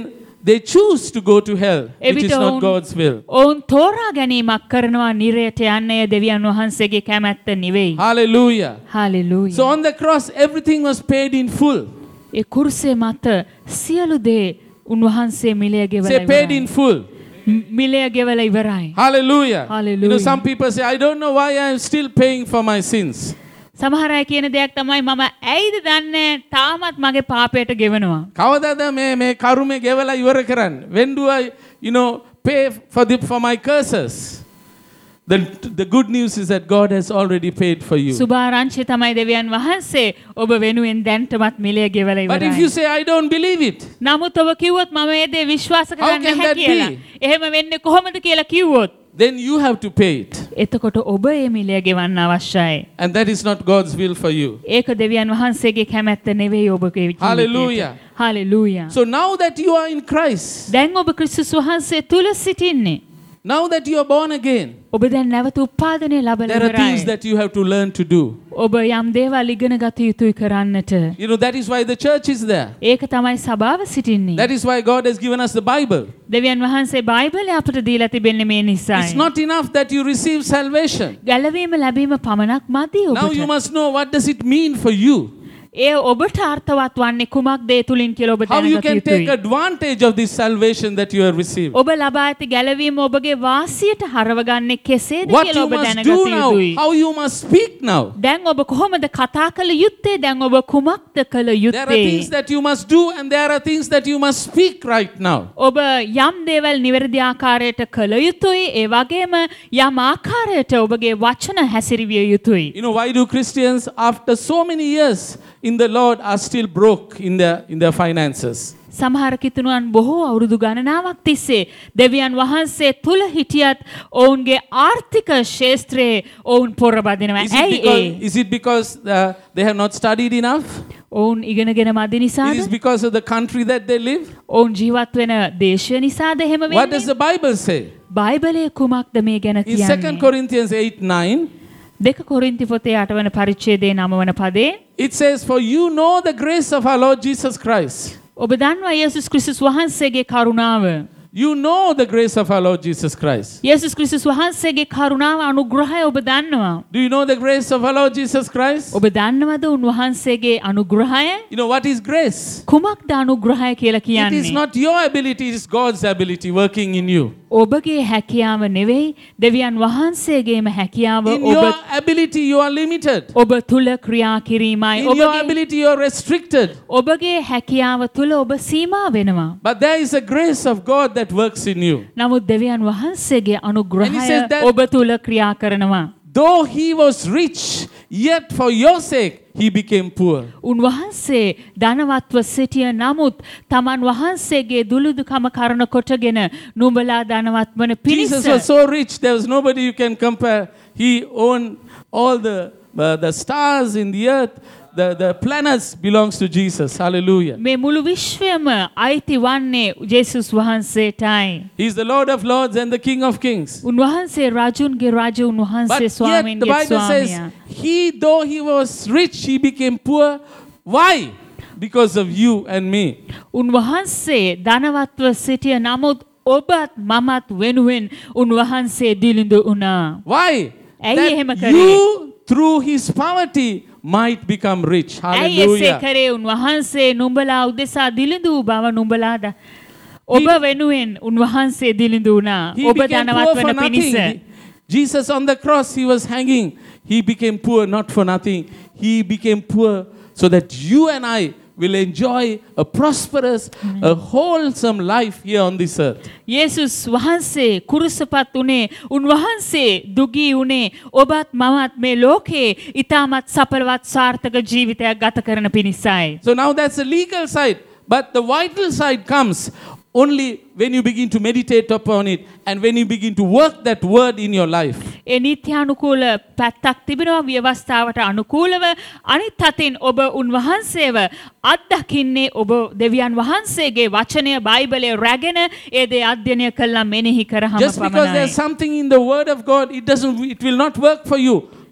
A: they choose to go to hell, which is not God's will.
B: ඔවුන් තෝරා ගැනීමක් කරනවා නිරයට යන්න එය දෙවියන් වහන්සේගේ කැමැත්ත නෙවෙයි.
A: Hallelujah.
B: Hallelujah.
A: So on the cross, everything was paid in full.
B: ඒ කුරුසේ මත සියලු දේ උන්වහන්සේ මිලය ගෙවලා
A: Say paid in full.
B: මිලය ගෙවලා ඉවරයි.
A: Hallelujah.
B: Hallelujah.
A: You know, some people say, I don't know why I am still paying for my sins.
B: සමහර අය කියන දෙයක් තමයි මම ඇයිද දන්නේ තාමත් මගේ පාපයට ගෙවනවා.
A: කවදාද මේ කරුමේ ගෙවලා ඉවර කරන්නේ? When do I, pay for my curses? The good news is that God has already paid for you.
B: සුභාරංචිය තමයි දෙවියන් වහන්සේ ඔබ වෙනුවෙන් දැන්ටමත් මිලය ගෙවලා ඉවරයි.
A: But if you say I don't believe it,
B: නමුත් ඔබ කිව්වොත් මම මේ දේ විශ්වාස කරන්නේ
A: can
B: නැහැ
A: that
B: කියලා.
A: be?
B: එහෙම වෙන්නේ කොහොමද කියලා කිව්වොත්
A: then you have to pay it.
B: එතකොට ඔබ මේ මිලය ගෙවන්න අවශ්‍යයි.
A: And that is not God's will for you.
B: ඒක දෙවියන් වහන්සේගේ කැමැත්ත නෙවෙයි ඔබගේ ජීවිතයට.
A: Hallelujah.
B: Hallelujah.
A: So now that you are in Christ,
B: දැන් ඔබ ක්‍රිස්තුස් වහන්සේ තුල සිටින්නේ.
A: now that you are born again,
B: ඔබ දැන් නැවත උපාදනය ලබලා
A: there are things
B: ඉවරයි.
A: that you have to learn to do.
B: ඔබ යම් දේවල් ඉගෙන ගත යුතුයි කරන්නට.
A: That is why the church is there.
B: ඒක තමයි සභාව සිටින්නේ.
A: That is why God has given us the Bible.
B: දෙවියන් වහන්සේ බයිබලය අපට දීලා තිබෙන්නේ මේ නිසායි.
A: It's not enough that you receive salvation.
B: ගැලවීම ලැබීම පමණක් මදි
A: Now you
B: ඔබට.
A: must know what does it mean for you.
B: ඒ ඔබට අර්ථවත් වන්නේ කුමක්ද ඒ තුලින් කියලා ඔබ
A: How you
B: දැනගත
A: can take
B: යුතුයි.
A: advantage of this salvation that you have received.
B: ඔබ ලබා ඇති ගැලවීම ඔබගේ වාසියට හරවගන්නේ කෙසේද
A: What
B: කියලා
A: you
B: ඔබ
A: must
B: දැනගත
A: do now,
B: යුතුයි.
A: how you must speak now.
B: දැන් ඔබ කොහොමද කතා කළ යුත්තේ? දැන් ඔබ කුමක්ද කළ
A: There are things
B: යුත්තේ?
A: that you must do and there are things that you must speak right now.
B: ඔබ යම් දේවල් නිවැරදි ආකාරයට කළ යුතුයි. ඒ වගේම යම් ආකාරයට ඔබගේ වචන හැසිරවිය යුතුයි.
A: Why do Christians after so many years in the Lord are still broke in their finances?
B: සමහර කිතුණුවන් බොහෝ අවුරුදු ගණනාවක් තිස්සේ දෙවියන් වහන්සේ තුල හිටියත් ඔවුන්ගේ ආර්ථික ශාස්ත්‍රයේ ඔවුන් පොරබදිනවා. ඇයි
A: Is it because they have not studied enough?
B: ඔවුන් ඉගෙනගෙන මදි නිසාද?
A: It is because of the country that they live?
B: ඔවුන් ජීවත් වෙන දේශය නිසාද එහෙම
A: What does
B: වෙන්නේ?
A: the Bible say?
B: බයිබලයේ කුමක්ද මේ ගැන
A: In 2
B: කියන්නේ?
A: Corinthians 8:9,
B: දෙක කොරින්ති පොතේ 8 වන පරිච්ඡේදයේ 9 වන පදේ
A: it says, for you know the grace of our Lord Jesus Christ.
B: ඔබ දන්නවා යේසුස් ක්‍රිස්තුස් වහන්සේගේ කරුණාව.
A: You know the grace of our Lord Jesus Christ.
B: යේසුස් ක්‍රිස්තුස් වහන්සේගේ කරුණාව අනුග්‍රහය ඔබ දන්නවා.
A: Do you know the grace of our Lord Jesus Christ?
B: ඔබ දන්නවද උන්වහන්සේගේ අනුග්‍රහය?
A: What is grace?
B: කුමක්ද අනුග්‍රහය කියලා
A: It is
B: කියන්නේ?
A: not your ability, it is God's ability working in you.
B: ඔබගේ හැකියාව නෙවෙයි දෙවියන් වහන්සේගේම හැකියාව
A: In your ability, you are limited.
B: ඔබ තුල ක්‍රියා කිරීමයි.
A: In your ability, you are restricted.
B: ඔබගේ හැකියාව තුල ඔබ සීමා වෙනවා.
A: But there is a grace of God that works in you.
B: නමුත් දෙවියන් වහන්සේගේ
A: And he
B: අනුග්‍රහය
A: says that-
B: ඔබ තුල ක්‍රියා කරනවා.
A: Though he was rich, yet for your sake he became poor.
B: උන්වහන්සේ ධනවත්ව සිටිය නමුත් තමන් වහන්සේගේ දුලුදුකම කරන කොටගෙන නුඹලා ධනවත් වන පිණිස
A: Jesus was so rich, there was nobody you can compare. He owned all the stars in the earth. The planets belongs to Jesus. Hallelujah.
B: මේ මුළු විශ්වයම අයිති වන්නේ ජේසුස් වහන්සේටයි.
A: He is the Lord of Lords and the King of Kings.
B: උන්වහන්සේ රාජුන්ගේ රාජ
A: But
B: උන්වහන්සේ
A: yet the
B: ස්වාමීන්ගේ
A: Bible says,
B: ස්වාමියා.
A: though he was rich, he became poor. Why? Because of you and me.
B: උන්වහන්සේ ධනවත්ව සිටිය නමුත් ඔබත් මමත් වෙනුවෙන් උන්වහන්සේ දිලිඳු වුණා.
A: Why?
B: ඇයි එහෙම
A: That
B: කරේ?
A: you, through his poverty, might become rich.
B: ඇයි එසේ
A: Hallelujah.
B: කරේ? උන්වහන්සේ නුඹලා උදෙසා දිලිඳු වූ බව නුඹලා ඔබ වෙනුවෙන් උන්වහන්සේ දිලිඳු වුණා.
A: He
B: ඔබ
A: became
B: ධනවත්
A: poor for
B: වන පිණිස.
A: nothing. Jesus on the cross, he was hanging. He became poor not for nothing. He became poor so that you and I will enjoy a prosperous, a wholesome life here on this earth.
B: යේසුස් වහන්සේ කුරුසපත් උනේ උන්වහන්සේ දුගී උනේ ඔබත් මමත් මේ ලෝකේ ඊටමත් සඵලවත් සාර්ථක ජීවිතයක් ගත කරන පිණිසයි.
A: So now that's the legal side. But the vital side comes only when you begin to meditate upon it and when you begin to work that word in your life.
B: ඒ නීත්‍යානුකූල පැත්තක් තිබෙනවා ව්‍යවස්ථාවට අනුකූලව අනිත් අතින් ඔබ උන්වහන්සේව අත්දකින්නේ ඔබ දෙවියන් වහන්සේගේ වචනය බයිබලයේ රැගෙන ඒ දේ අධ්‍යයනය කළා මෙනෙහි කරාම
A: Just because there's
B: පමණයි.
A: something in the word of God, it will not work for you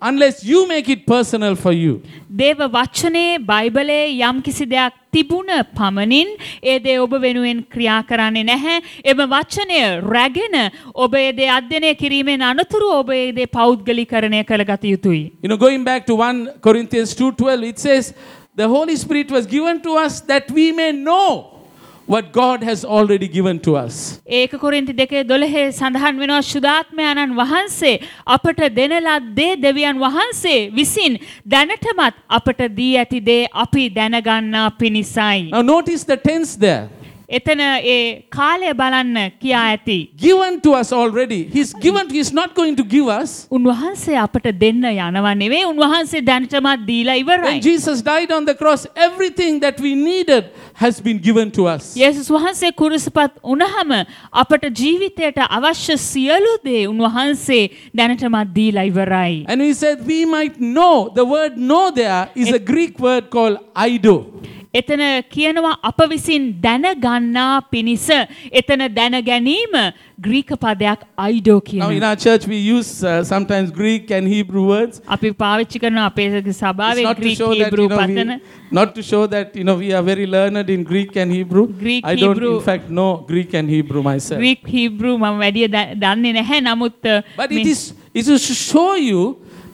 A: unless you make it personal for you.
B: දේව වචනේ බයිබලයේ යම් කිසි දෙයක් තිබුණ පමණින් ඒ දේ ඔබ වෙනුවෙන් ක්‍රියා කරන්නේ නැහැ. එම වචනය රැගෙන ඔබ ඒ දේ අධ්‍යයනය කිරීමෙන් අනතුරු ඔබ ඒ දේ පෞද්ගලීකරණය කරගත යුතුයි.
A: Going back to 1 Corinthians 2:12, it says, the Holy Spirit was given to us that we may know what God has already given to us.
B: ඒක කොරින්ති 2:12 සඳහන් වෙනවා ශුද්ධාත්මයන්න් වහන්සේ අපට දෙන ලද්දේ දෙවියන් වහන්සේ විසින් දැනටමත් අපට දී ඇති දේ අපි දැනගන්නා පිණිසයි.
A: Now notice the tense there.
B: එතන ඒ කාලය බලන්න කියා ඇති.
A: Given to us already. He's not going to give us.
B: උන්වහන්සේ අපට දෙන්න යනවා නෙවෙයි. උන්වහන්සේ දැනටමත් දීලා ඉවරයි.
A: When Jesus died on the cross, everything that we needed has been given to us.
B: යේසුස් වහන්සේ කුරුසපත් වුණාම අපට ජීවිතයට අවශ්‍ය සියලු දේ උන්වහන්සේ දැනටමත් දීලා ඉවරයි.
A: And we said we might know. The word know there is a Greek word called eido.
B: එතන කියනවා අප විසින් දැනගන්නා පිණිස එතන දැන ගැනීම ග්‍රීක පදයක් අයිඩෝ
A: Now
B: කියනවා.
A: in our church we use sometimes Greek and Hebrew words.
B: අපි පාවිච්චි කරන අපේ සභාවේ
A: Not to
B: Greek
A: show that,
B: Hebrew පදන
A: not to show that we are very learned in Greek and Hebrew.
B: Greek,
A: I don't
B: Hebrew.
A: in fact know Greek and Hebrew myself.
B: ග්‍රීක Hebrew මම වැඩි දන්නේ නැහැ. නමුත්
A: But it is to show you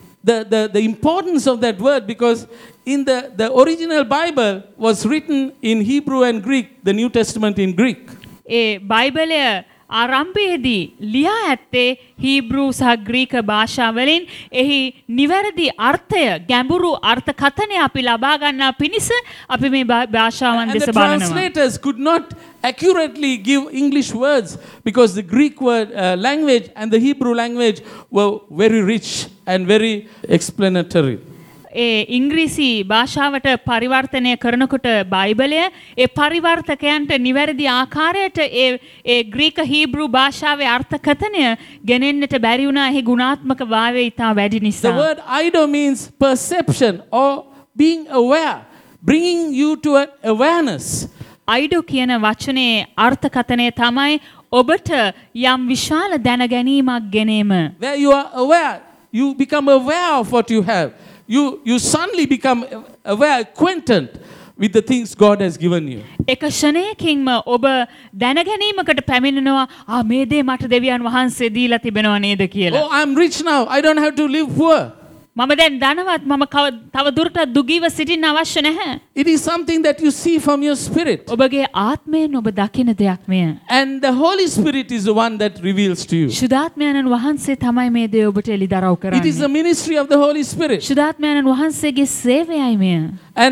A: the importance of that word, because in the original Bible was written in Hebrew and Greek, the New Testament in Greek.
B: ඒ බයිබලය ආරම්භයේදී ලියා ඇත්තේ හීබ්‍රු සහ ග්‍රීක භාෂාවලින්. එහි නිවැරදි අර්ථය ගැඹුරු අර්ථකථනය අපි ලබා ගන්නා පිණිස අපි මේ භාෂාවන්
A: And
B: දෙස
A: the
B: බලනවා.
A: translators could not accurately give English words because the Greek word language and the Hebrew language were very rich and very explanatory.
B: ඒ ඉංග්‍රීසි භාෂාවට පරිවර්තනය කරනකොට බයිබලය ඒ පරිවර්තකයන්ට නිවැරදි ආකාරයට ඒ ග්‍රීක හීබ්‍රු භාෂාවේ අර්ථකථනය ගෙනෙන්නට බැරි වුණා. එහි ගුණාත්මක භාවය ඉතා වැඩි
A: The
B: නිසා.
A: word eido means perception or being aware, bringing you to an awareness.
B: අයිඩෝ කියන වචනේ අර්ථකථනය තමයි ඔබට යම් විශාල දැනගැනීමක් ගෙනීම.
A: Where you are aware, you become aware of what you have. You suddenly become aware, acquainted with the things God has given you.
B: එක ක්ෂණයකින්ම ඔබ දැනගැනීමකට පැමිණෙනවා. මේ දේ මට දෙවියන් වහන්සේ දීලා තිබෙනවා නේද කියලා.
A: Oh, I'm rich now. I don't have to live poor.
B: මම දැන් ධනවත්. මම තව දුරටත් දුගීව සිටින්න අවශ්‍ය නැහැ.
A: It is something that you see from your spirit.
B: ඔබගේ ආත්මයෙන් ඔබ දකින දෙයක් මෙය.
A: And the Holy Spirit is the one that reveals to you.
B: ශුද්ධාත්මයන්න් වහන්සේ තමයි මේ දේ ඔබට එළිදරව්
A: It is the
B: කරන්නේ.
A: ministry of the Holy Spirit.
B: ශුද්ධාත්මයන්න් වහන්සේගේ සේවයයි මෙය.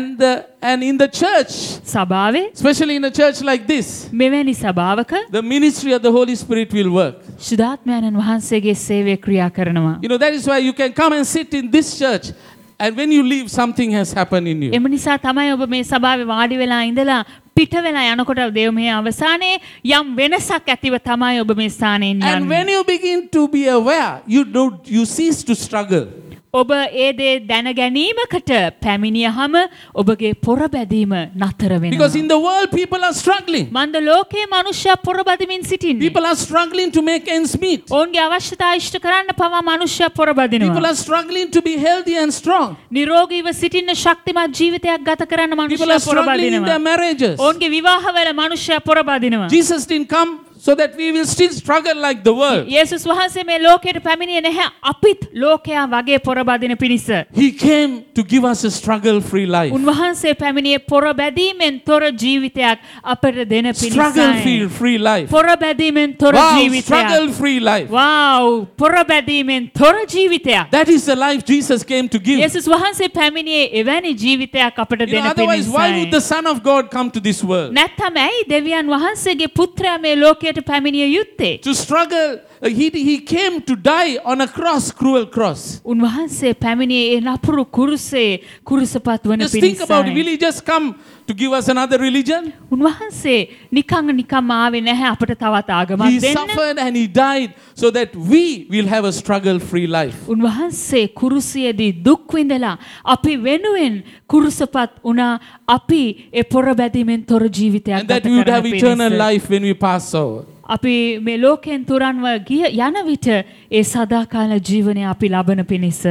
A: And in the church,
B: සභාවේ
A: especially in a church like this,
B: මෙවැනි සභාවක
A: the ministry of the Holy Spirit will work.
B: ශුද්ධාත්මයන්න් වහන්සේගේ සේවය ක්‍රියා කරනවා.
A: That is why you can come and sit in this church, and when you leave, something has happened in you.
B: එම නිසා තමයි ඔබ මේ සභාවේ වාඩි වෙලා ඉඳලා පිට වෙලා යනකොට දේව මේ අවසානයේ යම් වෙනසක් ඇතිව තමයි ඔබ මේ ස්ථානයෙන්
A: And
B: යන්නේ.
A: when you begin to be aware, you cease to struggle.
B: ඔබ ඒ දේ දැන ගැනීමකට පැමිණියහම ඔබගේ පොරබැදීම නතර
A: Because
B: වෙනවා.
A: in the world, people are struggling.
B: මන්ද ලෝකයේ මනුෂ්‍යයා පොරබදිමින් සිටින්නේ.
A: People are struggling to make ends meet.
B: ඔවුන්ගේ අවශ්‍යතා ඉෂ්ට කරන්න පවා මනුෂ්‍යයා
A: People
B: පොරබදිනවා.
A: are struggling to be healthy and strong.
B: නිරෝගීව සිටින්න ශක්තිමත් ජීවිතයක් ගත කරන්න
A: People are
B: මනුෂ්‍යයා
A: struggling in their
B: පොරබදිනවා.
A: marriages.
B: ඔවුන්ගේ විවාහවල මනුෂ්‍යයා පොරබදිනවා.
A: Jesus didn't come so that we will still struggle like the world.
B: යේසුස් වහන්සේ මේ ලෝකයට පැමිණියේ නැහැ අපිත් ලෝකයා වගේ පොරබදින පිණිස.
A: He came to give us a struggle-free life.
B: උන්වහන්සේ පැමිණියේ පොරබැදීමෙන් තොර ජීවිතයක් අපට දෙන පිණිසයි.
A: Struggle-free life.
B: පොරබැදීමෙන් තොර
A: Wow,
B: ජීවිතයක්.
A: struggle-free life.
B: වව් පොරබැදීමෙන් තොර ජීවිතයක්.
A: That is the life Jesus came to give.
B: යේසුස් වහන්සේ පැමිණියේ එවැනි ජීවිතයක් අපට දෙන
A: Otherwise, why would the
B: පිණිසයි.
A: Son of God come to this world?
B: නැත්නම් ඇයි දෙවියන් වහන්සේගේ පුත්‍රයා මේ ලෝකයට පැමිණිය යුත්තේ?
A: To struggle, he came to die on a cross, cruel cross.
B: උන්වහන්සේ පැමිණියේ ඒ නපුරු කුරුසේ කුරුසපත් වන
A: Just think about it. Will
B: පිණිසයි.
A: he just come to give us another religion?
B: උන්වහන්සේ නිකම් ආවේ නැහැ අපට තවත්
A: He
B: ආගමක් දෙන්න.
A: suffered and he died so that we will have a struggle-free life.
B: උන්වහන්සේ කුරුසියේදී දුක් විඳලා අපි වෙනුවෙන් කුරුසපත් වුණා. අපි ඒ පොරබැදීමෙන් තොර ජීවිතයක්
A: And that
B: ගත
A: we would have
B: කරන්න
A: eternal
B: පිණිස.
A: life when we pass over.
B: අපි මේ ලෝකයෙන් තුරන්ව යන විට ඒ සදාකාල ජීවනය අපි ලබන පිණිස.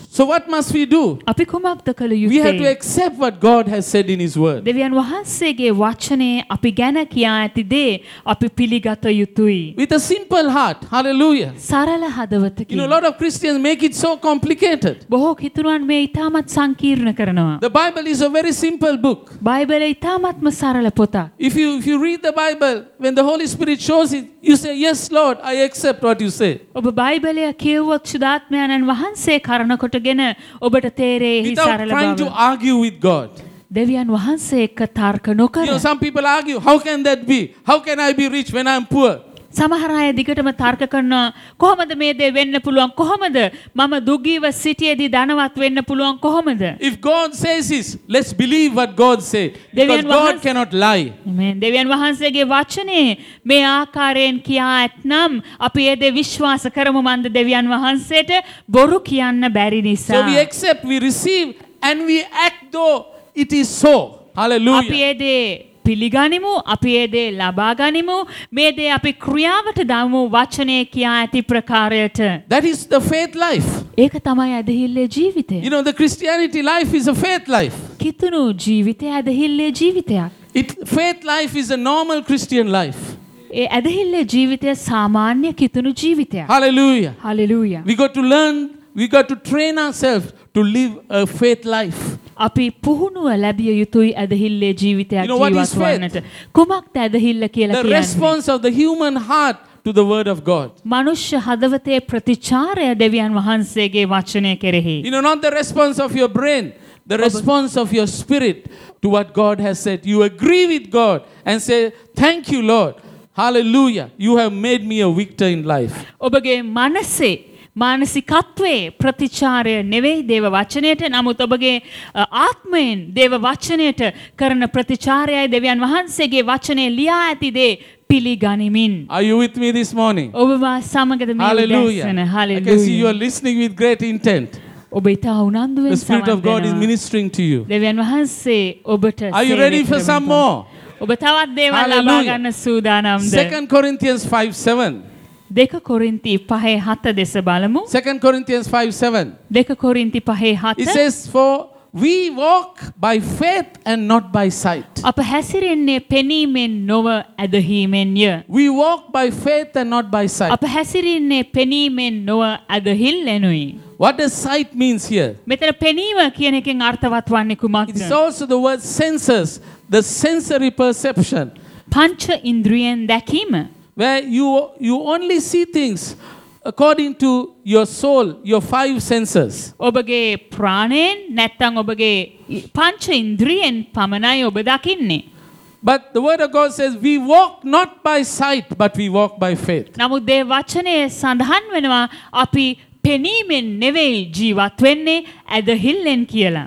A: So what must we do?
B: අපි කුමක්ද කළ
A: We have to
B: යුත්තේ?
A: accept what God has said in His Word.
B: දෙවියන් වහන්සේගේ වචනේ අපි ගැන කියා ඇති දේ අපි පිළිගත යුතුයි.
A: With a simple heart. Hallelujah.
B: සරල
A: You know, a
B: හදවතකින්.
A: lot of Christians make it so complicated.
B: බොහෝ කිතුරුවන් මේ ඉතාමත් සංකීර්ණ කරනවා.
A: The Bible is a very simple book.
B: බයිබලය ඉතාමත්ම සරල පොතක්.
A: If you read the Bible, when the Holy Spirit shows it, you say, yes, Lord, I accept what you say.
B: ඔබ බයිබලය කියවුවොත් ශුද්ධාත්මයන්න් වහන්සේ කරනකොටගෙන ඔබට තේරෙහි
A: Without
B: සරල
A: trying to
B: බව.
A: argue with God.
B: දෙවියන් වහන්සේ එක්ක තර්ක
A: You
B: නොකර.
A: know, some people argue, how can that be? How can I be rich when I'm poor?
B: සමහර අය දිගටම තර්ක කරනවා කොහොමද මේ දේ වෙන්න පුළුවන් කොහොමද මම දුගීව සිටියේදී ධනවත් වෙන්න පුළුවන් කොහොමද?
A: If God says this, let's believe what God said. Because
B: Deviyan
A: God
B: Wahans-
A: cannot lie.
B: මේ දෙවියන් වහන්සේගේ වචනේ මේ ආකාරයෙන් කියා ඇතනම් අපි ඒ දේ විශ්වාස කරමු මන්ද දෙවියන් වහන්සේට බොරු කියන්න බැරි නිසා.
A: So we accept, we receive, and we act though it is so.
B: අපි
A: Hallelujah.
B: ඒ දේ පිළිගනිමු අපි ඒ දේ ලබා ගනිමු මේ දේ අපි ක්‍රියාවට දාමු වචනේ කියා ඇති ප්‍රකාරයට.
A: That is the faith life.
B: ඒක තමයි ඇදහිල්ලේ ජීවිතය.
A: You know, the Christianity life is a faith life.
B: කිතුණු ජීවිතය ඇදහිල්ලේ ජීවිතයක්.
A: Faith life is a normal Christian life.
B: ඒ ඇදහිල්ලේ ජීවිතය සාමාන්‍ය කිතුණු ජීවිතයක්.
A: Hallelujah.
B: හලෙලූයා.
A: We got to learn, we got to train ourselves to live a faith life.
B: අපි පුහුණුව ලැබිය යුතුයි ඇදහිල්ලේ ජීවිතයක්
A: You know what is
B: ජීවත් වන්නට. කුමක්ද ඇදහිල්ල කියලා
A: The
B: කියන්නේ?
A: response of the human heart to the word of God.
B: මනුෂ්‍ය හදවතේ ප්‍රතිචාරය දෙවියන් වහන්සේගේ වචනය කෙරෙහි.
A: You know, not the response of your brain, the response of your spirit to what God has said. You agree with God and say, thank you, Lord. Hallelujah. You have made me a victor in life.
B: ඔබගේ මනසේ මානසිකත්වයේ ප්‍රතිචාරය නෙවෙයි දේව වචනයට නමුත් ඔබගේ ආත්මයෙන් දේව වචනයට කරන ප්‍රතිචාරයයි දෙවියන් වහන්සේගේ වචනේ ලියා ඇති දේ පිළිගනිමින්.
A: Are you with me this morning?
B: ඔබ සමගද මේ
A: Hallelujah.
B: උදෑසන?
A: I can see you
B: hallelujah.
A: are listening with great intent.
B: ඔබ ඉතා උනන්දුවෙන්
A: The Spirit of God is
B: Saman
A: ministering to you.
B: දෙවියන් වහන්සේ ඔබට
A: Are you ready for some more?
B: ඔබ තවත් දේවල් ලබා
A: Hallelujah.
B: ගන්න සූදානම්ද?
A: 2 Corinthians 5:7.
B: දෙක කොරින්ති 5:7 දෙස බලමු.
A: 2 Corinthians 5:7.
B: දෙක කොරින්ති 5:7
A: It says, for we walk by faith and not by sight.
B: අප හැසිරෙන්නේ පෙනීමෙන් නොව ඇදහීමෙන්ය.
A: We walk by faith and not by sight.
B: අප හැසිරෙන්නේ පෙනීමෙන් නොව ඇදහිල්ලෙනුයි.
A: What does sight means here?
B: මෙතන පෙනීම කියන එකෙන් අර්ථවත් වන්නේ
A: It
B: කුමක්ද?
A: is also the word senses, the sensory perception,
B: පංච ඉන්ද්‍රියෙන් දැකීම.
A: where you only see things according to your soul, your 5 senses.
B: ඔබගේ ප්‍රාණයෙන් නැත්තම් ඔබගේ පංච ඉන්ද්‍රියෙන් පමණයි ඔබ දකින්නේ.
A: But the word of God says, we walk not by sight, but we walk by faith.
B: නමුත් දේ වචනයේ සඳහන් වෙනවා අපි පෙනීමෙන් නෙවෙයි ජීවත් වෙන්නේ ඇදහිල්ලෙන් කියලා.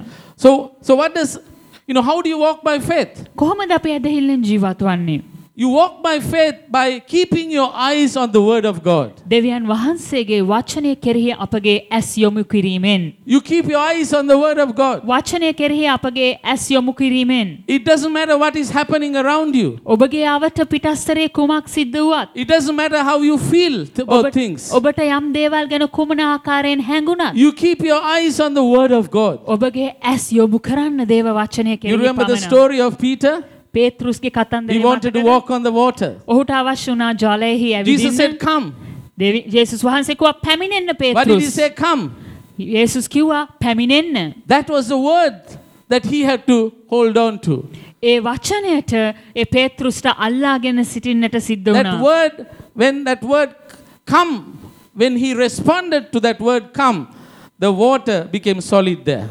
A: So what does, you know, how do you walk by faith?
B: කොහොමද අපි ඇදහිල්ලෙන් ජීවත් වන්නේ?
A: You walk by faith by keeping your eyes on the word of God.
B: දෙවියන් වහන්සේගේ වචනය කෙරෙහි අපගේ ඇස් යොමු කිරීමෙන්.
A: You keep your eyes on the word of God.
B: වචනය කෙරෙහි අපගේ ඇස් යොමු කිරීමෙන්.
A: It doesn't matter what is happening around you.
B: ඔබගේ අවට පිටස්තරේ කුමක් සිද්ධ වුවත්.
A: It doesn't matter how you feel about things.
B: ඔබට යම් දේවල් ගැන කුමන ආකාරයෙන් හැඟුණත්.
A: You keep your eyes on the word of God.
B: ඔබගේ ඇස් යොමු කරන්න දේව වචනය
A: You
B: කෙරෙහි
A: remember the
B: පමණයි.
A: story of Peter?
B: පේතෘස්ගේ
A: He
B: කතන්දරය
A: wanted to
B: මතකද?
A: walk on the water.
B: ඔහුට අවශ්‍ය වුණා ජලයෙහි
A: Jesus said,
B: ඇවිදින්න.
A: come.
B: යේසුස් වහන්සේ කිව්වා පැමිණෙන්න
A: What did he
B: පේතෘස්.
A: say? Come.
B: යේසුස් කිව්වා පැමිණෙන්න.
A: That was the word that he had to hold on to.
B: ඒ වචනයට ඒ පේතෘස්ට අල්ලාගෙන සිටින්නට සිද්ධ
A: That
B: වුණා.
A: word, when that word come, when he responded to that word come, the water became solid there.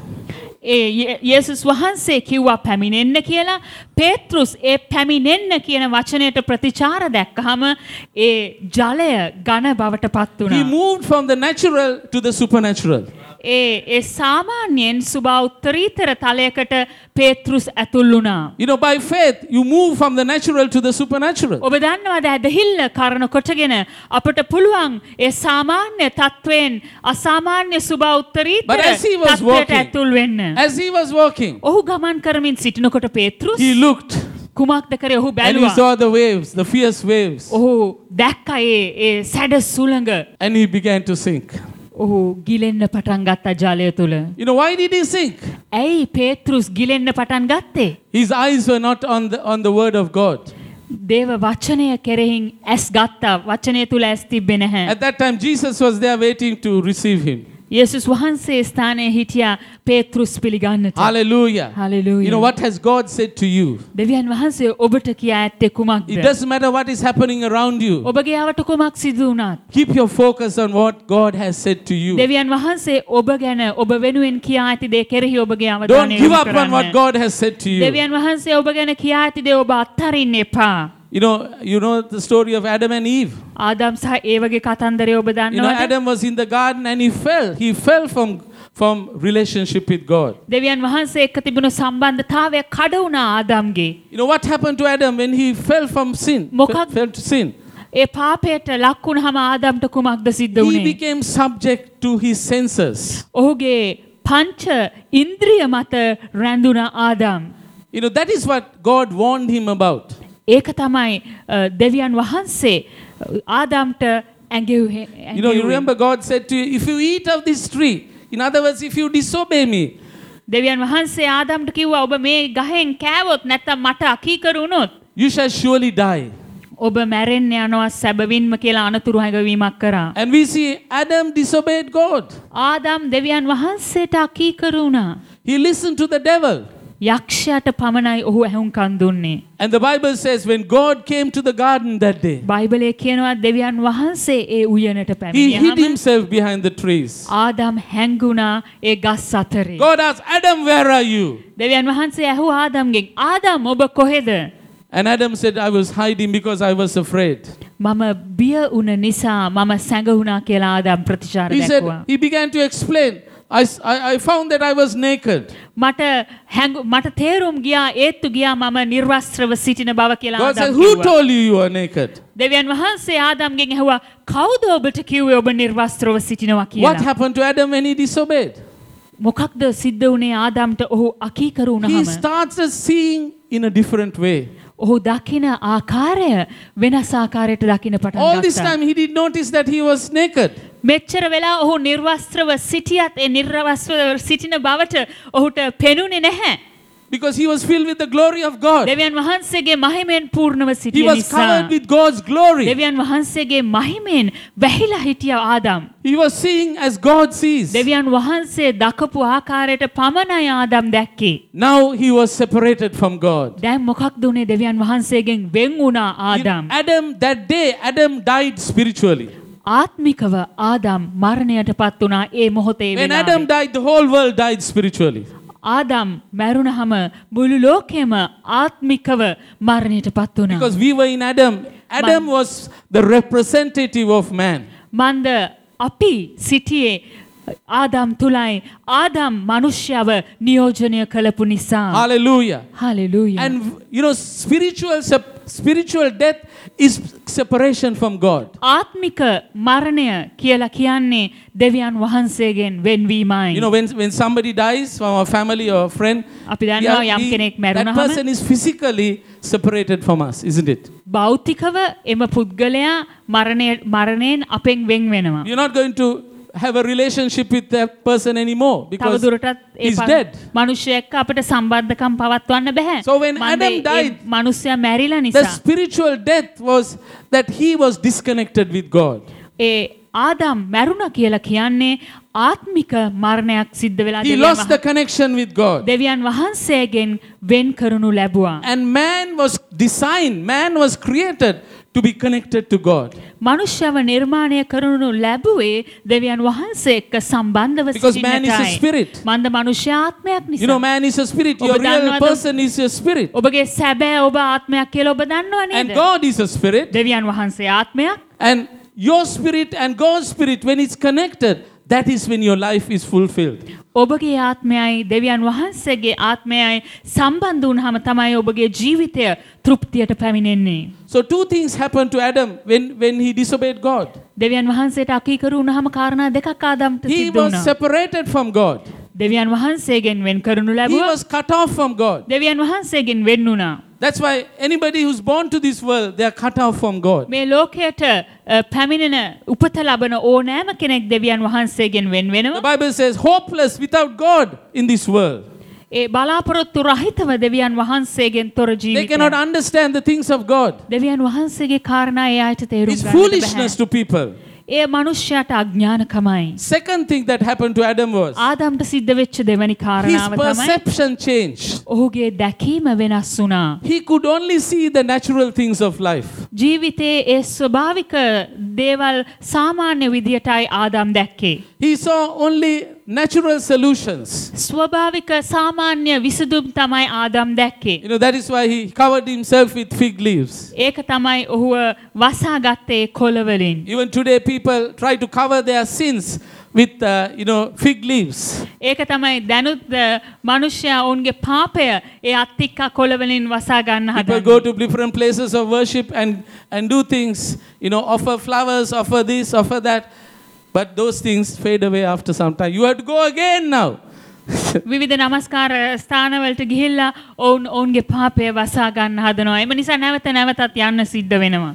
B: යේසුස් වහන්සේ කිව්වා පැමිණෙන්න කියලා පේතෘස් ඒ පැමිණෙන්න කියන වචනයට ප්‍රතිචාර දැක්කහම ඒ ජලය ඝන බවට පත්
A: He
B: වුණා.
A: moved from the natural to the supernatural.
B: ඒ සාමාන්‍යයෙන් සුභා උත්තරීතර තලයකට පේතෘස් ඇතුල් වුණා.
A: You know, by faith, you move from the natural to the supernatural.
B: ඔබ දන්නවද ඇදහිල්ල කරන කොටගෙන අපට පුළුවන් ඒ සාමාන්‍ය තත්වයෙන් අසාමාන්‍ය සුභා උත්තරීතර
A: But as he was
B: තත්වයට
A: walking,
B: ඇතුල් වෙන්න.
A: as he was walking,
B: ඔහු ගමන් කරමින් සිටිනකොට පේතෘස්
A: he looked
B: කුමක්ද කරේ? ඔහු
A: and he
B: බැලුවා.
A: saw the waves, the fierce waves,
B: ඔහු දැක්කා ඒ සැඩ සුළඟ.
A: and he began to sink.
B: ඔහු ගිලෙන්න පටන් ගත්තා ජලය තුල.
A: You know, why did he sink?
B: ඇයි පේත්‍රුස් ගිලෙන්න පටන් ගත්තේ?
A: His eyes were not on the word of God.
B: දේව වචනය කෙරෙහින් ඇස් ගත්තා. වචනය තුල ඇස් තිබ්බේ නැහැ.
A: At that time, Jesus was there waiting to receive him.
B: යේසුස් වහන්සේ ස්ථානයේ හිටියා පේත්‍රුස් පිළිගන්නට.
A: Hallelujah.
B: Hallelujah.
A: You know, what has God said to you?
B: දෙවියන් වහන්සේ ඔබට කියා ඇත්තේ කුමක්ද?
A: It doesn't matter what is happening around you.
B: ඔබගේ යවට කුමක් සිදු වුණත්.
A: Keep your focus on what God has said to you.
B: දෙවියන් වහන්සේ ඔබ ගැන ඔබ වෙනුවෙන් කියා ඇති දේ කෙරෙහි ඔබගේ අවධානය
A: Don't give
B: යොමු
A: up on what
B: කරන්න.
A: God has said to you.
B: දෙවියන් වහන්සේ ඔබ ගැන කියා ඇති දේ ඔබ අත්හරින්න එපා.
A: You know the story of Adam and Eve.
B: Adam සහ ඒවගේ කතන්දරය ඔබ
A: You know,
B: දන්නවද?
A: Adam was in the garden and he fell. He fell from relationship with God.
B: දෙවියන් වහන්සේ එක්ක තිබුණු සම්බන්ධතාවය කඩ වුණා ආදම්ගේ.
A: You know what happened to Adam when he fell from sin?
B: මොකක්-
A: Fell to sin.
B: ඒ පාපයට ලක් වුණාම ආදම්ට කුමක්ද සිද්ධ
A: He
B: වුණේ?
A: became subject to his senses.
B: ඔහුගේ පංච ඉන්ද්‍රිය මත රැඳුණා Adam.
A: You know, that is what God warned him about.
B: ඒක තමයි දෙවියන් වහන්සේ ආදම්ට ඇඟෙව්වේ.
A: You know, you remember God said to you, if you eat of this tree, in other words, if you disobey me,
B: දෙවියන් වහන්සේ ආදම්ට කිව්වා ඔබ මේ ගහෙන් කෑවොත් නැත්නම් මට අකීකරු වුණොත්
A: you shall surely die.
B: ඔබ මැරෙන්න යනවා සැබවින්ම කියලා අනතුරු හැඟවීමක් කරා.
A: And we see Adam disobeyed God.
B: Adam දෙවියන් වහන්සේට අකීකරු වුණා.
A: He listened to the devil.
B: යක්ෂයාට පමණයි ඔහු ඇහුම්කන් දුන්නේ.
A: And the Bible says when God came to the garden that day,
B: බයිබලයේ කියනවා දෙවියන් වහන්සේ ඒ උයනට
A: he hid
B: පැමිණියාම
A: himself behind the trees.
B: Adam හැංගුණා ඒ ගස් අතරේ.
A: God asked, Adam, where are you?
B: දෙවියන් වහන්සේ ඇහුවා ආදම්ගෙන් ආදම් ඔබ කොහෙද?
A: And Adam said, I was hiding because I was afraid.
B: මම බිය වුණ නිසා මම සැඟවුණා කියලා ආදම් ප්‍රතිචාර
A: He said,
B: දැක්වුවා.
A: he began to explain. I found that I was naked.
B: මට තේරුම් ගියා ඒත්තු ගියා මම නිර්වස්ත්‍රව සිටින බව කියලා
A: God said,
B: ආදම්
A: who
B: කිව්වා.
A: told you you are naked?
B: දෙවියන් වහන්සේ ආදම්ගෙන් ඇහුවා කවුද ඔබට කිව්වේ ඔබ නිර්වස්ත්‍රව සිටිනවා
A: What
B: කියලා?
A: happened to Adam when he disobeyed?
B: මොකක්ද සිද්ධ වුණේ ආදම්ට ඔහු අකීකරු
A: He
B: වුණාම?
A: started seeing in a different way.
B: ඔහු දකින ආකාරය වෙනස් ආකාරයට දකින පටන්
A: All this
B: ගත්තා.
A: time he did notice that he was naked.
B: මෙච්චර වෙලා ඔහු නිර්වස්ත්‍රව සිටියත් ඒ නිර්වස්ත්‍රව සිටින බවට ඔහුට පෙනුනේ නැහැ.
A: Because he was filled with the glory of God.
B: දෙවියන් වහන්සේගේ මහිමෙන් පූර්ණව
A: He
B: සිටිය
A: was
B: නිසා.
A: covered with God's glory.
B: දෙවියන් වහන්සේගේ මහිමෙන් වැහිලා හිටිය Adam.
A: He was seeing as God sees.
B: දෙවියන් වහන්සේ දකපු ආකාරයට පමණයි ආදම් දැක්කේ.
A: Now he was separated from God.
B: දැන් මොකක්ද උනේ දෙවියන් වහන්සේගෙන් වෙන් වුණා Adam.
A: That day, Adam died spiritually.
B: ආත්මිකව Adam මරණයට පත් වුණා ඒ මොහොතේ
A: When
B: වෙලාවේ.
A: Adam died, the whole world died spiritually.
B: Adam මැරුණහම මුළු ලෝකෙම ආත්මිකව මරණයට පත් වුණා.
A: Because we were in Adam. Adam was the representative of man.
B: මන්ද අපි සිටියේ ආදම් තුලයි ආදම් මනුෂ්‍යව නියෝජනය කළපු නිසා.
A: Hallelujah.
B: Hallelujah.
A: And you know, spiritual death is separation from God.
B: ආත්මික මරණය කියලා කියන්නේ දෙවියන් වහන්සේගෙන් වෙන්වීමයි.
A: You know, when somebody dies from a family or a friend,
B: අපි දන්නවා යම් කෙනෙක්
A: that
B: මැරුණාම
A: person is physically separated from us, isn't it?
B: භෞතිකව එම පුද්ගලයා මරණයෙන් අපෙන් වෙන් වෙනවා.
A: You're not going to have a relationship with that person anymore because
B: තවදුරටත්
A: he's dead.
B: මනුෂ්‍ය එක්ක අපිට සම්බන්ධකම් පවත්වන්න බැහැ.
A: So when Adam died,
B: මනුෂ්‍යයා මැරිලා
A: the
B: නිසා
A: spiritual death was that he was disconnected with God.
B: ඒ ආදම් මැරුණා කියලා කියන්නේ ආත්මික මරණයක් සිද්ධ වෙලා
A: He lost the connection with God.
B: දෙවියන් වහන්සේගෙන් වෙන් කරනු ලැබුවා.
A: And man was created to be connected to God.
B: මනුෂ්‍යව නිර්මාණය කරනු ලැබුවේ දෙවියන් වහන්සේ එක්ක සම්බන්ධව
A: Because man is a
B: සිටින්නටයි.
A: spirit.
B: මන්ද මනුෂ්‍ය ආත්මයක්
A: You know,
B: නිසා.
A: man is a spirit.
B: ඔබ
A: Your real
B: දන්නවද?
A: person is a spirit.
B: ඔබගේ සැබෑ ඔබ ආත්මයක් කියලා ඔබ දන්නව
A: And
B: නේද?
A: God is a spirit.
B: දෙවියන් වහන්සේ ආත්මයක්.
A: And your spirit and God's spirit, when it's connected, that is when your life is fulfilled.
B: ඔබගේ ආත්මයයි දෙවියන් වහන්සේගේ ආත්මයයි සම්බන්ධ වුණාම තමයි ඔබගේ ජීවිතය තෘප්තියට පැමිණෙන්නේ.
A: So two things happened to Adam when he disobeyed God.
B: දෙවියන් වහන්සේට අකීකරු වුණාම කාරණා දෙකක් ආදම්ට
A: He
B: සිද්ධ
A: was
B: වුණා.
A: separated from God.
B: දෙවියන් වහන්සේගෙන් වෙන් කරනු
A: He
B: ලැබුවා.
A: was cut off from God.
B: දෙවියන් වහන්සේගෙන් වෙන් වුණා.
A: That's why anybody who's born to this world, they are cut off from God.
B: මේ ලෝකයට පැමිණෙන උපත ලබන ඕනෑම කෙනෙක් දෙවියන් වහන්සේගෙන් වෙන්
A: The
B: වෙනවා.
A: Bible says, hopeless without God in this world.
B: ඒ බලාපොරොත්තු රහිතව දෙවියන් වහන්සේගෙන් තොර
A: They cannot
B: ජීවිතයක්.
A: understand the things of God.
B: දෙවියන් වහන්සේගේ කාරණා ඒ අයට තේරුම්
A: It's
B: ගන්නට
A: foolishness
B: බැහැ.
A: to people.
B: A මනුෂ්‍යයාට අඥානකමයි.
A: Second thing that happened to Adam was
B: ආදම්ට සිද්ධ වෙච්ච දෙවැනි
A: his
B: කාරණාව තමයි
A: perception changed.
B: ඔහුගේ දැකීම වෙනස් වුණා.
A: He could only see the natural things of life.
B: ජීවිතයේ ඒ ස්වභාවික දේවල් සාමාන්‍ය විදියටයි ආදම් දැක්කේ.
A: He saw only natural solutions.
B: ස්වභාවික සාමාන්‍ය විසඳුම් තමයි ආදම් දැක්කේ.
A: You know, that is why he covered himself with fig leaves.
B: ඒක තමයි ඔහුව වසා ගත්තේ කොළ වලින්.
A: Even today, people try to cover their sins with, fig leaves.
B: ඒක තමයි දැනුත් මනුෂ්‍යයා ඔවුන්ගේ පාපය ඒ අත්තික්ක කොළ වලින් වසා ගන්න
A: People
B: හදන්නේ.
A: go to different places of worship and do things, offer flowers, offer this, offer that. But those things fade away after some time. You have to go again now.
B: විවිධ නමස්කාර ස්ථානවලට ගිහිල්ලා ඔවුන්ගේ පාපය වසා ගන්න හදනවා. එම නිසා නැවත නැවතත් යන්න සිද්ධ වෙනවා.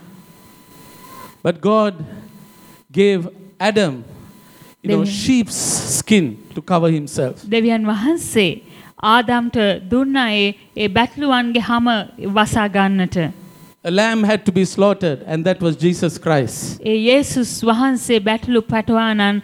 A: But God gave Adam,
B: Deviyan.
A: sheep's skin to cover himself.
B: දෙවියන් වහන්සේ ආදම්ට දුන්නා ඒ බැටළුවන්ගේ හැම වසා ගන්නට.
A: A lamb had to be slaughtered, and that was Jesus Christ.
B: ඒ යේසුස් වහන්සේ බැටළු පැටවානන්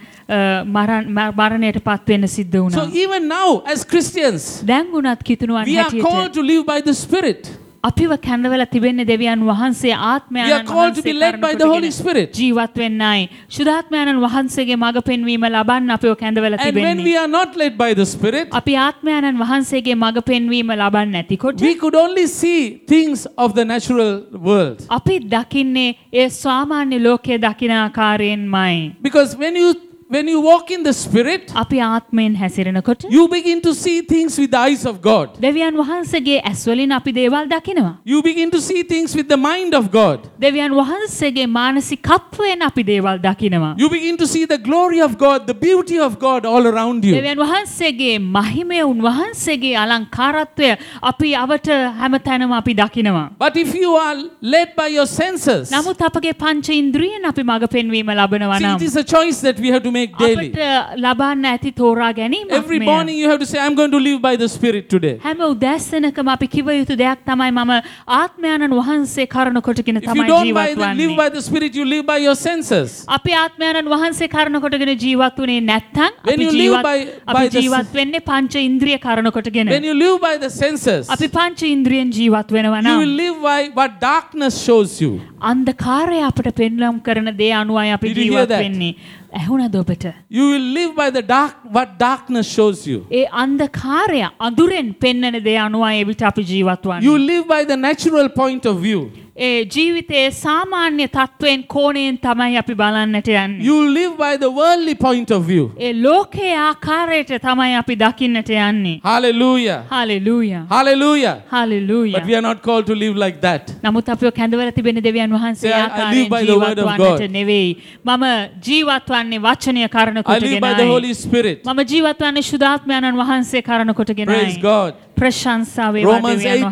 B: මරණයට පත් වෙන්න සිද්ධ
A: So
B: වුණා.
A: even now, as Christians,
B: දැන් වුණත් කිතුණුවන්
A: we are called
B: හැටියට
A: to live by the Spirit.
B: අපිව කැඳවලා තිබෙන්නේ දෙවියන් වහන්සේ
A: We are
B: ආත්මයන්න්
A: called to be led by the Holy Spirit.
B: ජීවත් වෙන්නයි. ශුද්ධාත්මයන්න් වහන්සේගේ මඟ පෙන්වීම ලබන්න අපිව කැඳවලා
A: And when we
B: තිබෙන්නේ.
A: are not led by the Spirit,
B: අපි ආත්මයන්න් වහන්සේගේ මඟ පෙන්වීම ලබන්නේ නැතිකොට
A: we could only see things of the natural world.
B: අපි දකින්නේ ඒ සාමාන්‍ය ලෝකයේ දකින ආකාරයෙන්මයි.
A: Because when you walk in the Spirit,
B: අපි ආත්මයෙන් හැසිරෙනකොට
A: you begin to see things with the eyes of God.
B: දෙවියන් වහන්සේගේ ඇස් වලින් අපි දේවල් දකිනවා.
A: You begin to see things with the mind of God.
B: දෙවියන් වහන්සේගේ මානසිකත්වයෙන් අපි දේවල් දකිනවා.
A: You begin to see the glory of God, the beauty of God all around you.
B: දෙවියන් වහන්සේගේ මහිමය උන්වහන්සේගේ අලංකාරත්වය අපි අවට හැමතැනම අපි දකිනවා.
A: But if you are led by your senses, see,
B: නමුත් අපගේ පංච ඉන්ද්‍රියන් අපි මඟ පෙන්වීම ලබනවා නම්
A: it is a choice that we have to make daily.
B: අපට ලබන්න ඇති තෝරා ගැනීමක්
A: Every
B: මෙය.
A: morning you have to say, I'm going to live by the Spirit today.
B: හැම උදැසනකම අපි කිව යුතු දෙයක් තමයි මම ආත්මයන්න් වහන්සේ කරන කොටගෙන
A: If you
B: තමයි
A: don't
B: ජීවත්
A: live
B: වන්නේ.
A: by the Spirit, you live by your senses.
B: අපි ආත්මයන්න් වහන්සේ කරන කොටගෙන ජීවත් වුණේ නැත්නම්
A: When
B: අපි
A: you live
B: ජීවත්
A: by
B: අපි
A: the
B: ජීවත් වෙන්නේ පංච ඉන්ද්‍රිය කරන කොටගෙන.
A: When you live by the senses,
B: අපි පංච ඉන්ද්‍රියෙන් ජීවත් වෙනවා
A: you will
B: නම්
A: live by what darkness shows you.
B: අන්ධකාරය අපට පෙන්වම් කරන දේ අනුවයි අපි
A: Did you hear
B: ජීවත්
A: that?
B: වෙන්නේ. ඇහුණද ඔබට?
A: You will live by what darkness shows you.
B: ඒ අන්ධකාරය අඳුරෙන් පෙන්වන දේ අනුවයි එවිට අපි ජීවත් වන්නේ.
A: You live by the natural point of view.
B: ඒ ජීවිතයේ සාමාන්‍ය තත්වයෙන් කෝණයෙන් තමයි අපි බලන්නට යන්නේ.
A: You live by the worldly point of view.
B: ඒ ලෝකයේ ආකාරයට තමයි අපි දකින්නට යන්නේ.
A: Hallelujah.
B: හalleluya.
A: Hallelujah.
B: හalleluya.
A: But we are not called to live like that.
B: නමුත් අපිව කැඳවලා තිබෙන දෙවියන් වහන්සේ
A: Say, I
B: ආකාරයෙන්
A: live by the word
B: ජීවත්
A: of God.
B: වන්නට නෙවෙයි. මම ජීවත් වන්නේ වචනය කරන
A: I live by the Holy
B: කොටගෙනයි.
A: Spirit.
B: මම ජීවත් වන්නේ ශුද්ධාත්මයන්න් වහන්සේ කරන
A: Praise
B: කොටගෙනයි.
A: God.
B: ප්‍රශංසා වේවා
A: Romans
B: දෙවියන්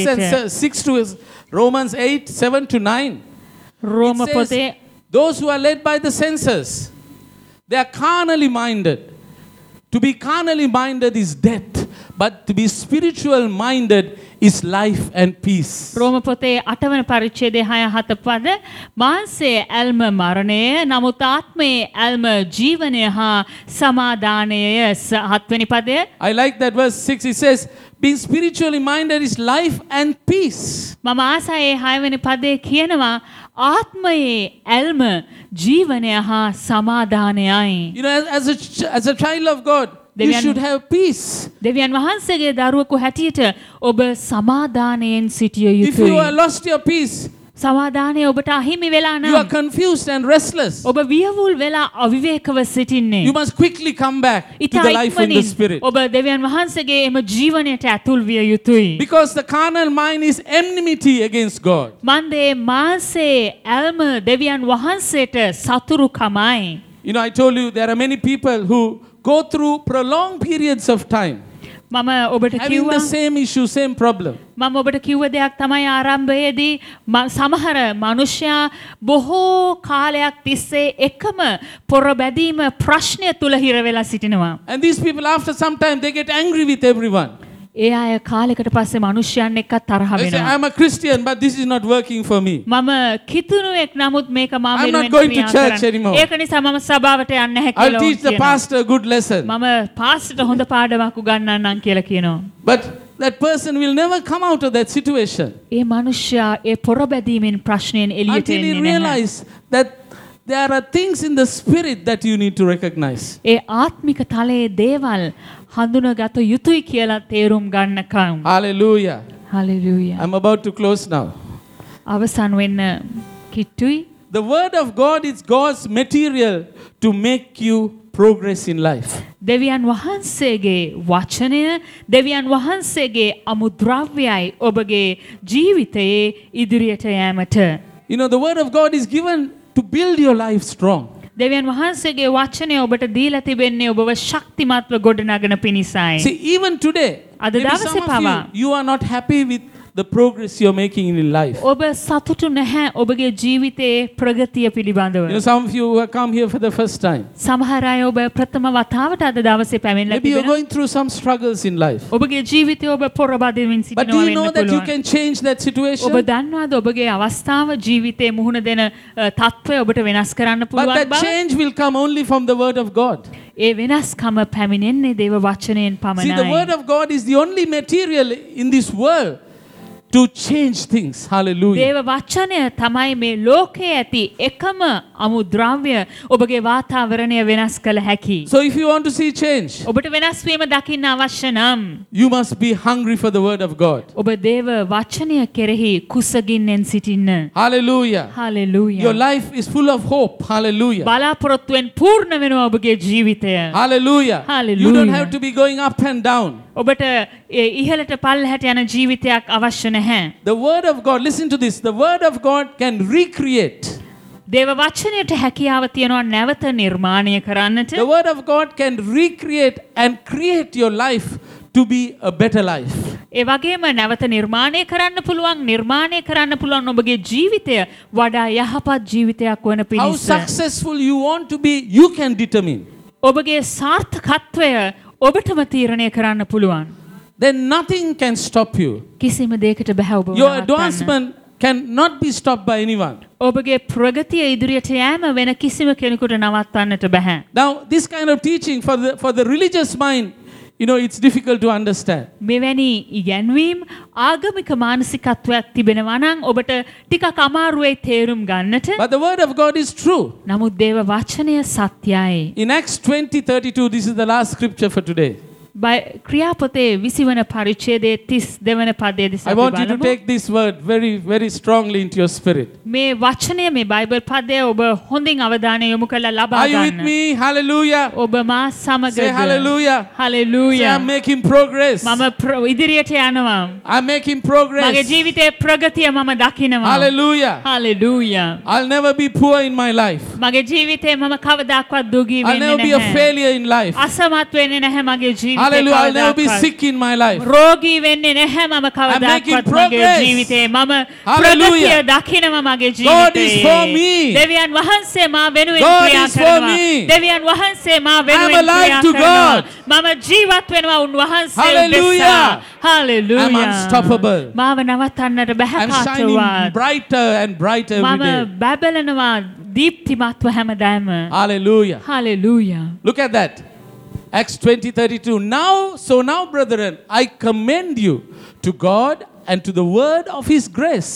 A: 8, 6 to Romans 8, 7 to 9.
B: රෝම
A: It says,
B: පොතේ
A: those who are led by the senses, they are carnally minded. To be carnally minded is death, but to be spiritual minded is life and peace.
B: රෝම පොතේ 8 වන පරිච්ඡේදයේ 6-7 පද මාංශයේ ඇල්ම මරණය නමුත් ආත්මයේ ඇල්ම ජීවනය හා සමාදානය 7 වෙනි පදය
A: I like that verse 6. It says, being spiritually minded is life and peace.
B: මම ආසයේ 6 වෙනි පදයේ කියනවා ආත්මයේ ඇල්ම ජීවනය හා සමාදානයයි.
A: You know, as a child of God, you
B: Deviyan-
A: should have peace.
B: දෙවියන් වහන්සේගේ දරුවෙකු හැටියට ඔබ සමාදානයෙන් සිටිය
A: If you
B: යුතුයි.
A: are lost your peace,
B: සමාදානය ඔබට අහිමි වෙලා
A: you are
B: නම්
A: confused and restless.
B: ඔබ වියවුල් වෙලා අවිවේකව සිටින්නේ.
A: You must quickly come back to
B: ඉතා
A: the life in the
B: ඉක්මනින්
A: Spirit.
B: ඔබ දෙවියන් වහන්සේගේ එම ජීවනයට ඇතුල් විය යුතුයි.
A: Because the carnal mind is enmity against God.
B: මන්දේ මාසේ ඇල්ම දෙවියන් වහන්සේට සතුරුකමයි.
A: You know, I told you there are many people who go through prolonged periods of time.
B: මම ඔබට
A: having
B: කිව්වා
A: the same issue, same problem.
B: මම ඔබට කිව්ව දෙයක් තමයි ආරම්භයේදී සමහර මිනිසයා බොහෝ කාලයක් තිස්සේ එකම පොර බැදීම ප්‍රශ්නය තුල හිර වෙලා සිටිනවා.
A: And these people, after some time, they get angry with everyone.
B: ඒ අය කාලයකට පස්සේ මිනිසයන් එක්ක තරහ
A: They say,
B: වෙනවා.
A: I'm a Christian, but this is not working for me.
B: මම කිතුණුවෙක් නමුත් මේක මම
A: I'm not
B: වෙනුවෙන්
A: going to
B: ක්‍රියා
A: church
B: කරන්න.
A: anymore.
B: ඒක නිසා මම සභාවට යන්නේ නැහැ
A: I'll
B: කියලා
A: teach the
B: කියනවා.
A: pastor a good lesson.
B: මම පාස්ටර්ට හොඳ පාඩමක් උගන්වන්නම් කියලා කියනවා.
A: But that person will never come out of that situation
B: ඒ මිනිසයා ඒ පොර බැදීමෙන් ප්‍රශ්නයෙන් එළියට
A: until he
B: එන්නේ නැහැ.
A: realizes that there are things in the spirit that you need to recognize.
B: ඒ ආත්මික තලයේ දේවල් හඳුනාගත යුතුයි කියලා තේරුම් ගන්නකම්.
A: Hallelujah.
B: හලෙලූයා.
A: I'm about to close now.
B: අවසන් වෙන්න කිට්ටුයි.
A: The word of God is God's material to make you progress in life.
B: දෙවියන් වහන්සේගේ වචනය දෙවියන් වහන්සේගේ අමුද්‍රව්‍යයි ඔබගේ ජීවිතයේ ඉදිරියට යෑමට.
A: You know, the word of God is given to build your life strong.
B: දෙවියන් වහන්සේගේ වචනය ඔබට දීලා තිබෙන්නේ ඔබව ශක්තිමත්ව ගොඩනගන පිණිසයි.
A: See, even today,
B: Ada
A: maybe
B: dawase
A: some of
B: pawa.
A: you are not happy with the progress you're making in life.
B: ඔබ සතුටු නැහැ ඔබගේ ජීවිතයේ ප්‍රගතිය පිළිබඳව.
A: You know, some of you who have come here for the first time,
B: සමහර අය ඔබ ප්‍රථම වතාවට අද දවසේ පැමිණලා
A: maybe you're
B: තිබෙනවා.
A: going through some struggles in life.
B: ඔබගේ ජීවිතය ඔබ පොරබදිමින්
A: But do
B: සිටිනවා
A: you know
B: වෙන්න
A: that you
B: පුළුවන්.
A: can change that situation?
B: ඔබ දන්නවද ඔබගේ අවස්ථාව ජීවිතයේ මුහුණ දෙන තත්ත්වය ඔබට වෙනස් කරන්න
A: But
B: පුළුවන්
A: that
B: බව?
A: change will come only from the word of God.
B: ඒ වෙනස්කම පැමිණෙන්නේ දේව වචනයෙන්
A: See, the word
B: පමණයි.
A: of God is the only material in this world to change things. Hallelujah.
B: දේව වචනය තමයි මේ ලෝකයේ ඇති එකම අමුද්‍රව්‍ය ඔබගේ වාතාවරණය වෙනස් කළ හැකි.
A: So if you want to see change,
B: ඔබට වෙනස් වීම දකින්න අවශ්‍ය නම්
A: you must be hungry for the word of God.
B: ඔබ දේව වචනය කෙරෙහි කුසගින්නෙන් සිටින්න.
A: Hallelujah. Your
B: hallelujah.
A: life is full of hope. Hallelujah.
B: බලාපොරොත්තුවෙන් පූර්ණ වෙනවා ඔබගේ ජීවිතය.
A: Hallelujah.
B: Hallelujah.
A: You don't have to be going up and down.
B: ඔබට ඉහළට පල්ලෙහාට යන ජීවිතයක් අවශ්‍ය නැහැ.
A: The word of God, listen to this. The word of God can recreate.
B: දේව වචනයට හැකියාව තියනවා නැවත නිර්මාණය කරන්නට.
A: The word of God can recreate and create your life to be a better life.
B: ඒ වගේම නැවත නිර්මාණය කරන්න පුළුවන් ඔබගේ ජීවිතය වඩා යහපත් ජීවිතයක් වන
A: How
B: පිණිස.
A: successful you want to be, you can determine.
B: ඔබගේ සාර්ථකත්වය ඔබටම තීරණය කරන්න පුළුවන්.
A: Then nothing can stop you.
B: කිසිම දෙයකට බෑ ඔබව
A: Your
B: නවත්තන්න.
A: advancement cannot be stopped by anyone.
B: ඔබගේ ප්‍රගතිය ඉදිරියට යෑම වෙන කිසිම කෙනෙකුට නවත්තන්නට බෑ.
A: Now, this kind of teaching for the religious mind, you know, it's difficult to understand.
B: මෙවැනි ඉගැන්වීම් ආගමික මානසිකත්වයක් තිබෙනවා නම් ඔබට ටිකක් අමාරුයි තේරුම් ගන්නට.
A: But the word of God is true.
B: නමුත් දේව වචනය සත්‍යයි.
A: In Acts 20:32, this is the last scripture for today.
B: ක්‍රියාපොතේ 20 වන පරිච්ඡේදයේ 32 වන පදයේ දෙස
A: I
B: අපි
A: want you to
B: බලමු.
A: take this word very, very strongly into your spirit.
B: මේ වචනය මේ බයිබල් පදය ඔබ හොඳින් අවධානය යොමු කරලා ලබා
A: Are you with
B: ගන්න.
A: me? Hallelujah.
B: ඔබ මා
A: Say
B: සමගද?
A: hallelujah. Say,
B: hallelujah.
A: I'm making progress.
B: මම ඉදිරියට යනවා.
A: I'm making
B: මගේ
A: progress.
B: ජීවිතයේ ප්‍රගතිය මම දකිනවා.
A: Hallelujah.
B: හලෙලූයා.
A: I'll never be poor in my life.
B: මගේ ජීවිතේ මම කවදාකවත් දුගී
A: I'll
B: වෙන්නේ
A: never be a
B: නැහැ.
A: failure in life.
B: අසමත් වෙන්නේ නැහැ මගේ ජීවිතේ.
A: Hallelujah. I'll never be
B: කවදාකවත්.
A: sick in my life.
B: රෝගී වෙන්නේ නැහැ මම
A: making
B: කවදාකවත් මගේ
A: progress.
B: ජීවිතේ. මම
A: Hallelujah.
B: ප්‍රගතිය දකිනවා මගේ
A: God is
B: ජීවිතේ.
A: for me.
B: දෙවියන් වහන්සේ මා වෙනුවෙන්
A: God
B: ක්‍රියා
A: is for
B: කරනවා.
A: me.
B: දෙවියන් වහන්සේ මා
A: I'm
B: වෙනුවෙන්
A: alive
B: ක්‍රියා
A: to
B: කරනවා.
A: God.
B: මම ජීවත් වෙනවා උන්වහන්සේ
A: Hallelujah.
B: උදෙසා. Hallelujah.
A: I'm unstoppable.
B: මාව නවත්තන්නට බෑ
A: I'm shining
B: කාටවත්.
A: brighter and brighter every
B: මම
A: day.
B: බබලනවා දීප්තිමත්ව හැමදාම.
A: Hallelujah.
B: Hallelujah.
A: Look at that. Acts 20:32. Now, brethren, I commend you to God and to the word of his grace,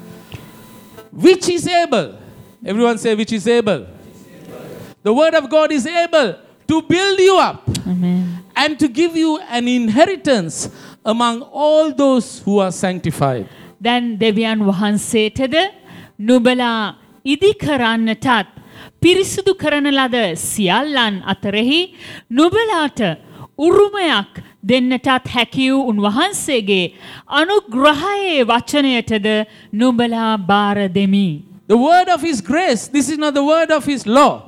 A: which is able. Everyone say, which is able. The word of God is able to build you up
B: Amen.
A: and to give you an inheritance among all those who are sanctified.
B: දැන් දෙවියන් වහන්සේටද නුඹලා ඉදි කරන්නටත් පිරිසුදු කරන ලද සියල්ලන් අතරෙහි නුඹලාට උරුමයක් දෙන්නටත් හැකි වූ උන්වහන්සේගේ අනුග්‍රහයේ වචනයටද නුඹලා බාර දෙමි.
A: The word of his grace, this is not the word of his law.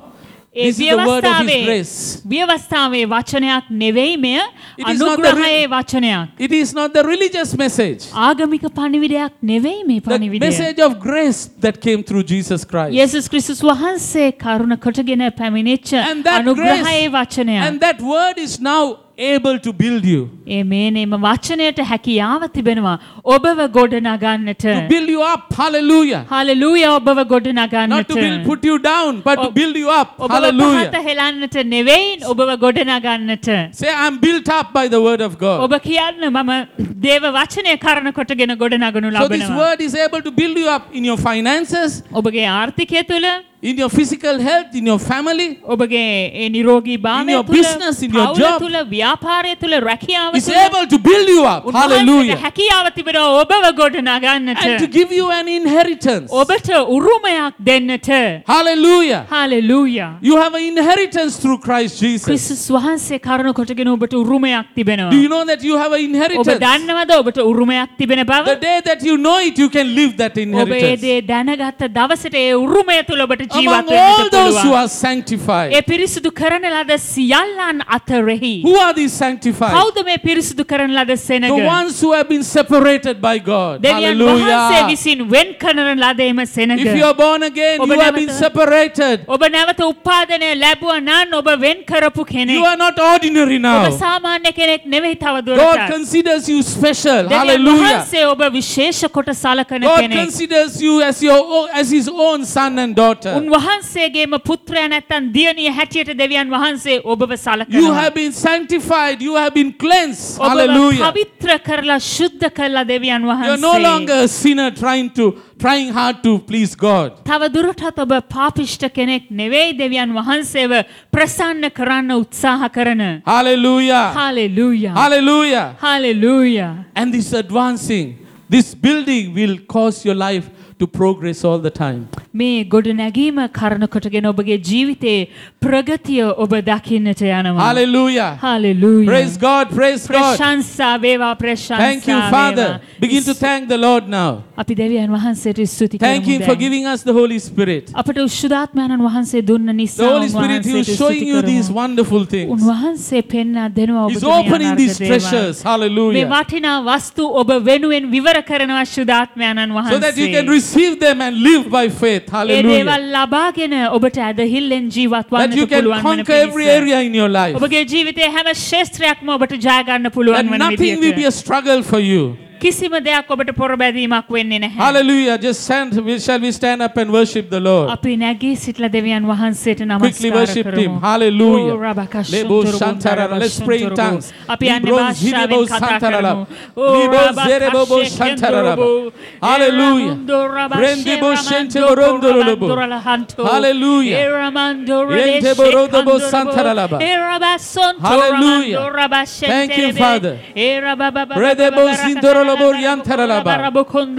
A: This is the word of His grace.
B: ව්‍යවස්ථාවේ වචනයක් නෙවෙයි මෙය
A: It is not the
B: අනුග්‍රහයේ වචනයක්.
A: It is not the religious message.
B: ආගමික පණිවිඩයක් නෙවෙයි මේ
A: The
B: පණිවිඩය.
A: message of grace that came through Jesus Christ.
B: යේසුස් ක්‍රිස්තුස් වහන්සේ කරුණ කොටගෙන පැමිණිච්ච
A: And that
B: අනුග්‍රහයේ
A: grace,
B: වචනයක්.
A: and that word is now able to build you.
B: ඒ මේනේම වචනයට හැකියාව තිබෙනවා ඔබව ගොඩනගන්නට.
A: To build you up. Hallelujah.
B: හalleluya ඔබව
A: Not
B: ගොඩනගන්නට.
A: to put you down, but to build you up.
B: ඔබව
A: Hallelujah.
B: පහත හෙලන්නට නෙවෙයි ඔබව ගොඩනගන්නට.
A: Say, I'm built up by the word of God.
B: ඔබ කියන්න මම දේව වචනය කරන කොටගෙන ගොඩනගනු
A: So this
B: ලබනවා.
A: word is able to build you up in your finances,
B: ඔබගේ ආර්ථිකය තුළ
A: in your physical health, in your family.
B: ඔබගේ ඒ නිරෝගී
A: In
B: භාවය
A: your
B: තුළ
A: business, in your
B: පවුල
A: job.
B: තුළ ව්‍යාපාරය තුළ රැකියාව
A: It's
B: තුළ
A: able to build you up.
B: උන්වහන්සේට
A: Hallelujah.
B: හැකියාව තිබෙනවා ඔබව ගොඩනගන්නට.
A: And to give you an inheritance.
B: ඔබට උරුමයක් දෙන්නට.
A: Hallelujah.
B: හalleluya.
A: You have an inheritance through Christ Jesus.
B: ක්‍රිස්තුස් වහන්සේ කරුණ කොටගෙන ඔබට උරුමයක් තිබෙනවා.
A: Do you know that you have an
B: ඔබ
A: inheritance?
B: දන්නවද ඔබට උරුමයක් තිබෙන බව?
A: The day that you know it, you can live that
B: ඔබ ඒ
A: inheritance.
B: දේ දැනගත්ත දවසට ඒ උරුමය තුළ ඔබට
A: Among
B: ජීවත්
A: all
B: වෙන්න
A: those who
B: පුළුවන්.
A: are sanctified.
B: ඒ පිරිසුදු කරන ලද සියල්ලන් අතරෙහි
A: Who are these sanctified?
B: කවුද මේ පිරිසුදු කරන ලද සෙනග?
A: The ones who have been separated by God.
B: දෙවියන් වහන්සේ
A: Hallelujah.
B: විසින් වෙන් කරන ලද එම සෙනග.
A: If you are born again,
B: ඔබ
A: you have been
B: නැවත-
A: separated.
B: ඔබ නැවත උපාදනය ලැබුවා නම් ඔබ වෙන් කරපු
A: You
B: කෙනෙක්.
A: are not ordinary
B: ඔබ
A: now.
B: සාමාන්‍ය කෙනෙක් නෙවෙයි තව
A: God
B: දුරටත්.
A: considers you special.
B: දෙවියන්
A: Hallelujah.
B: වහන්සේ ඔබ විශේෂ කොට සලකන
A: God
B: කෙනෙක්.
A: considers you as His own son and daughter.
B: උන්වහන්සේගේම පුත්‍රයා නැත්තම් දියණිය හැටියට දෙවියන් වහන්සේ ඔබව
A: You
B: සලකනවා.
A: have been sanctified. You have been cleansed.
B: ඔබව
A: Hallelujah.
B: පවිත්‍ර කරලා ශුද්ධ කරලා දෙවියන්
A: You are no
B: වහන්සේ.
A: longer a sinner trying hard to please God.
B: තව දුරටත් ඔබ පාපිෂ්ඨ කෙනෙක් නෙවෙයි දෙවියන් වහන්සේව ප්‍රසන්න කරන්න උත්සාහ කරන.
A: Hallelujah.
B: හalleluya.
A: Hallelujah.
B: හalleluya.
A: And this advancing, this building will cause your life to progress all the time.
B: මේ ගොඩනැගීම කරන කොටගෙන ඔබගේ ජීවිතේ ප්‍රගතිය ඔබ දකින්නට යනවා.
A: Hallelujah.
B: හalleluya.
A: Praise God. Praise God.
B: ප්‍රශංසා වේවා ප්‍රශංසා
A: Thank you, Father. Begin to thank the Lord now.
B: අපි දෙවියන් වහන්සේට ස්තුති
A: Thank
B: කරමු.
A: Him for
B: දැන්.
A: giving us the Holy Spirit.
B: අපට උශුදාත්මයන්න් වහන්සේ දුන්න
A: The
B: නිසා
A: Holy Spirit, He is
B: උන්වහන්සේට
A: showing you
B: ස්තුති
A: these
B: කරමු.
A: wonderful things.
B: උන්වහන්සේ පෙන්වා දෙනවා
A: He's
B: ඔබට මේ
A: opening these
B: අනර්ග දේවල්.
A: treasures.
B: මේ
A: Hallelujah.
B: වටිනා වස්තු ඔබ වෙනුවෙන් විවර කරනවා ශුදාත්මයන්න්
A: So that you
B: වහන්සේ.
A: can receive them and live by faith.
B: A
A: Hallelujah.
B: දේවල් ලබාගෙන ඔබට ඇදහිල්ලෙන් ජීවත්
A: That you
B: වන්නට
A: can
B: පුළුවන් වන
A: conquer every
B: පිණිස.
A: area in your life.
B: ඔබගේ ජීවිතයේ හැම ක්ෂේත්‍රයක්ම ඔබට ජය ගන්න
A: That
B: පුළුවන් වන
A: nothing will be
B: විදියට.
A: a struggle for you.
B: කිසිම දෙයක් ඔබට පොරබැදීමක් වෙන්නේ නැහැ.
A: Hallelujah. Just shall we stand up and worship the Lord?
B: අපි නැගී සිටලා දෙවියන් වහන්සේට
A: Quickly
B: නමස්කාර
A: worship
B: කරමු.
A: Him. Hallelujah.
B: Oh, Rabaka
A: Lebo
B: Shantoro
A: Shantara.
B: Bundara
A: Let's pray in
B: Shantoro
A: tongues.
B: Bo. අපි යන්නේ
A: Libros
B: භාෂාවෙන්
A: Zirebo
B: කතා
A: Santara.
B: කරමු. Oh,
A: Libros
B: Rabaka
A: Zerebo
B: Shantoro
A: Shantara.
B: Bo.
A: Hallelujah.
B: Eramundo Rabba
A: Rendebo
B: Sheramando
A: Shentebo Rondolo Lobo.
B: Rabandora Lahanto.
A: Hallelujah.
B: Eramando
A: Yentebo
B: Rebe
A: Rodobo
B: Shekandoro
A: Santara
B: Bo.
A: Laba.
B: Erabasonto
A: Hallelujah.
B: Ramando Rabba
A: Thank you,
B: Shenterebe.
A: Father.
B: Erababa
A: Redebo Zindoro Lobo Yantara Laba.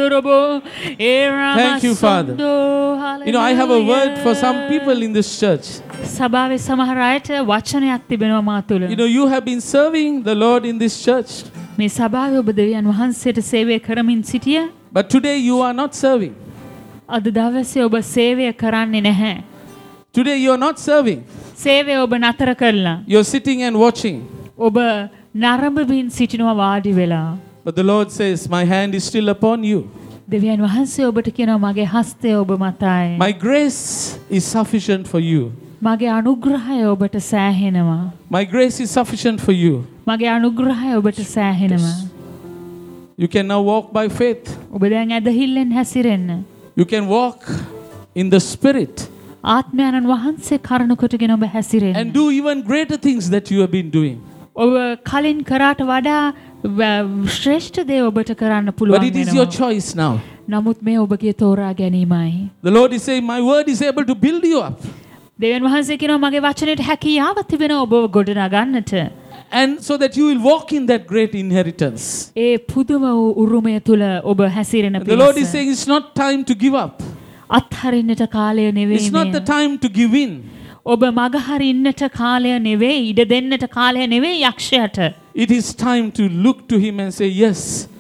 B: Thank
A: you, Father. You know, I have a word for some people in this church.
B: සභාවේ සමහර අයට වචනයක් තිබෙනවා මා තුළ.
A: You know, you have been serving the Lord in this church.
B: මේ සභාවේ ඔබ දෙවියන් වහන්සේට සේවය කරමින් සිටියා.
A: But today you are not serving.
B: අද දවසේ ඔබ සේවය කරන්නේ නැහැ.
A: Today you are not serving.
B: සේවය ඔබ නතර කළා.
A: You're sitting and watching.
B: ඔබ නරඹමින් සිටිනවා වාඩි වෙලා.
A: But the Lord says, my hand is still upon you.
B: දෙවියන් වහන්සේ ඔබට කියනවා මගේ හස්තය ඔබ මතයි.
A: My grace is sufficient for you.
B: මගේ අනුග්‍රහය ඔබට සෑහෙනවා.
A: My grace is sufficient for you.
B: මගේ අනුග්‍රහය ඔබට සෑහෙනවා.
A: You can now walk by faith.
B: ඔබ දැන් ඇදහිල්ලෙන් හැසිරෙන්න.
A: You can walk in the Spirit
B: ආත්මයන්න් වහන්සේ කරුණ කොටගෙන ඔබ හැසිරෙන්න.
A: and do even greater things that you have been doing.
B: ඔබ කලින් කරාට වඩා ශ්‍රේෂ්ඨ දේ ඔබට කරන්න
A: But
B: පුළුවන්
A: it is your
B: වෙනවා.
A: choice now.
B: නමුත් මේ ඔබගේ තෝරා ගැනීමයි.
A: The Lord is saying, my word is able to build you up.
B: දෙවියන් වහන්සේ කියනවා මගේ වචනයට හැකියාව තිබෙනවා ඔබව ගොඩනගන්නට.
A: And so that you will walk in that great inheritance.
B: ඒ පුදුම වූ උරුමය තුල ඔබ හැසිරෙන
A: The Lord is
B: පිණිස.
A: saying, it's not time to give up.
B: අත්හරින්නට කාලය නෙවෙයි
A: It's not the
B: මේ.
A: time to give in.
B: ඔබ මගහරින්නට කාලය නෙවෙයි, ඉඩ දෙන්නට කාලය නෙවෙයි යක්ෂයාට.
A: It is time to look to Him and say, yes,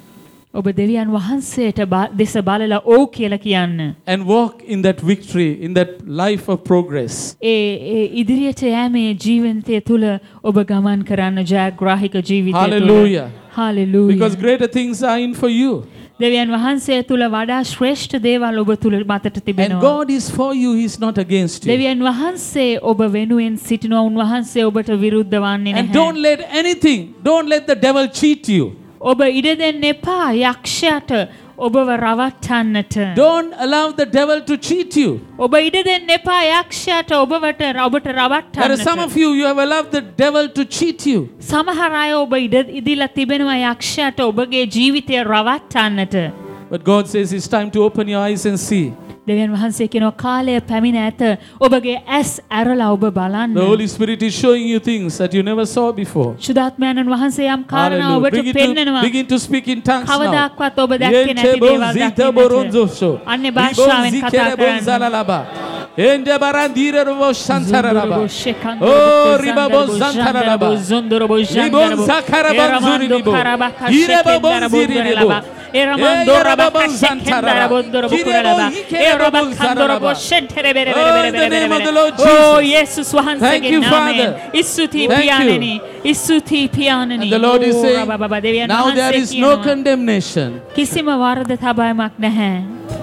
B: ඔබ දෙවියන් වහන්සේට දෙස බලලා ඕ කියලා කියන්න.
A: and walk in that victory, in that life of progress.
B: ඒ ඉදිරියට යෑමේ ජීවිතය තුල ඔබ ගමන් කරන්න ජයග්‍රාහික ජීවිතය තුල.
A: Hallelujah.
B: Hallelujah.
A: Because greater things are in for you.
B: දෙවියන් වහන්සේ තුල වඩා ශ්‍රේෂ්ඨ දේවල් ඔබ තුල මතට
A: And
B: තිබෙනවා.
A: God is for you, He is not against you.
B: දෙවියන් වහන්සේ ඔබ වෙනුවෙන් සිටිනවා. උන්වහන්සේ ඔබට විරුද්ධ වන්නේ
A: And
B: නැහැ.
A: don't let the devil cheat you.
B: ඔබ ඉඩ දෙන්න එපා යක්ෂයාට ඔබව රවට්ටන්නට.
A: Don't allow the devil to cheat you.
B: ඔබ ඉඩ දෙන්න එපා යක්ෂයාට ඔබට
A: There are some
B: රවට්ටන්නට.
A: of you, you have allowed the devil to cheat you.
B: සමහර අය ඔබ ඉඩ ඉදිලා තිබෙනවා යක්ෂයාට ඔබගේ ජීවිතය රවට්ටන්නට.
A: But God says it's time to open your eyes and see.
B: දෙවියන් වහන්සේ කියනවා කාලය පැමිණ ඇත ඔබගේ ඇස් ඇරලා ඔබ බලන්න.
A: The Holy Spirit is showing you things that you never saw before.
B: සුදාත්මයන්න් වහන්සේ යම් කාරණා ඔබට පෙන්නනවා.
A: Begin to speak in tongues now.
B: කවදාක්වත් ඔබ දැක්කේ නැති දේවල් දකින්නට. අන්‍ය භාෂාවෙන් කතා කරන්න.
A: Ende barandire robo shantaraba. Oh ribabo zantaraba. Ribon zakaraban zuribo. Irebo bonziribo.
B: Eramando rabaka shekendara bondoro bukuraba. Erobakandoro boshentere bere bere bere bere. Oh Jesus wahansege namen. Isuti pianeni. Isuti pianeni.
A: And the Lord is saying, now there is no condemnation
B: කිසිම වරද තබායමක් නැහැ.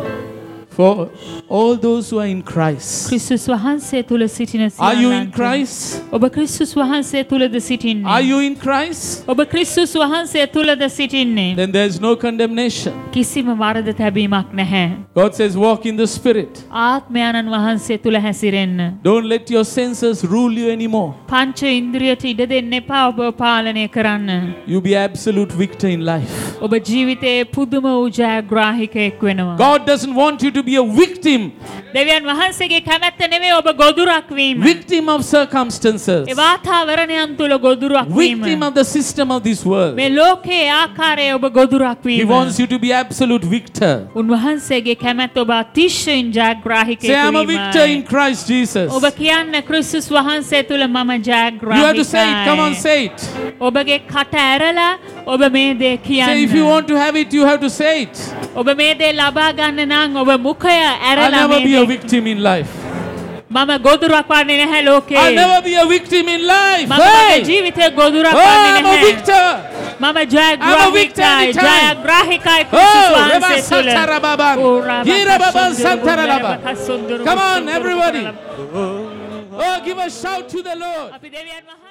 A: for all those who are in Christ.
B: ක්‍රිස්තුස් වහන්සේ තුල සිටින
A: Are you in
B: සියල්ලන්ට.
A: Christ?
B: ඔබ ක්‍රිස්තුස් වහන්සේ තුලද සිටින්නේ?
A: Are you in Christ?
B: ඔබ ක්‍රිස්තුස් වහන්සේ තුලද සිටින්නේ?
A: Then there is no condemnation.
B: කිසිම වරද තැබීමක් නැහැ.
A: God says, walk in the Spirit.
B: ආත්මයන්න් වහන්සේ තුල හැසිරෙන්න.
A: Don't let your senses rule you anymore.
B: පංච ඉන්ද්‍රියට ඉඩ දෙන්න එපා ඔබ පාලනය කරන්න.
A: You be absolute victor in life.
B: ඔබ ජීවිතයේ පුදුම වූ ජයග්‍රාහිකයෙක් වෙනවා.
A: God doesn't want you to be a victim.
B: දෙවියන් වහන්සේගේ කැමැත්ත නෙමෙයි ඔබ ගොදුරක් වීම.
A: Victim of circumstances.
B: ඒ වාතාවරණයන් තුල ගොදුරක් වීම.
A: Victim of the system of this world.
B: මේ ලෝකයේ ආකාරයේ ඔබ ගොදුරක්
A: He
B: වීම.
A: wants you to be absolute victor.
B: උන්වහන්සේගේ කැමැත්ත ඔබ අතිශයින් ජයග්‍රාහිකයෙක්
A: Say, I'm a victor in
B: වීමයි.
A: Christ Jesus.
B: ඔබ කියන්න ක්‍රිස්තුස් වහන්සේ තුල මම
A: You have to say it. Come on,
B: ජයග්‍රාහිකයි.
A: say it.
B: ඔබගේ කට ඇරලා ඔබ මේ දේ
A: Say, if you
B: කියන්න.
A: want to have it, you have to say it.
B: ඔබ මේ දේ ලබා ගන්න නම් ඔබ මුඛය
A: I'll
B: ඇරලා
A: never
B: මේ
A: be a
B: දේ.
A: victim in life.
B: මම ගොදුරක් වන්නේ නැහැ ලෝකේ.
A: I'll never be a victim in life.
B: මම මගේ
A: Hey!
B: ජීවිතේ ගොදුරක්
A: Oh,
B: වන්නේ
A: I'm a
B: නැහැ.
A: victor.
B: මම
A: I'm a victor
B: ජයග්‍රාහිකයි.
A: anytime.
B: ජයග්‍රාහිකයි
A: Oh,
B: ක්‍රිස්තුස්
A: Reba
B: වහන්සේ තුල.
A: Satarababan.
B: Oh, Rabba
A: Girababan
B: Kasunduru,
A: Santarababa.
B: Rabba Kasunduru,
A: Come on,
B: Kasunduru,
A: everybody.
B: Kasunduru.
A: Oh, give a shout to the Lord.
B: අපි දෙවියන් වහන්සේ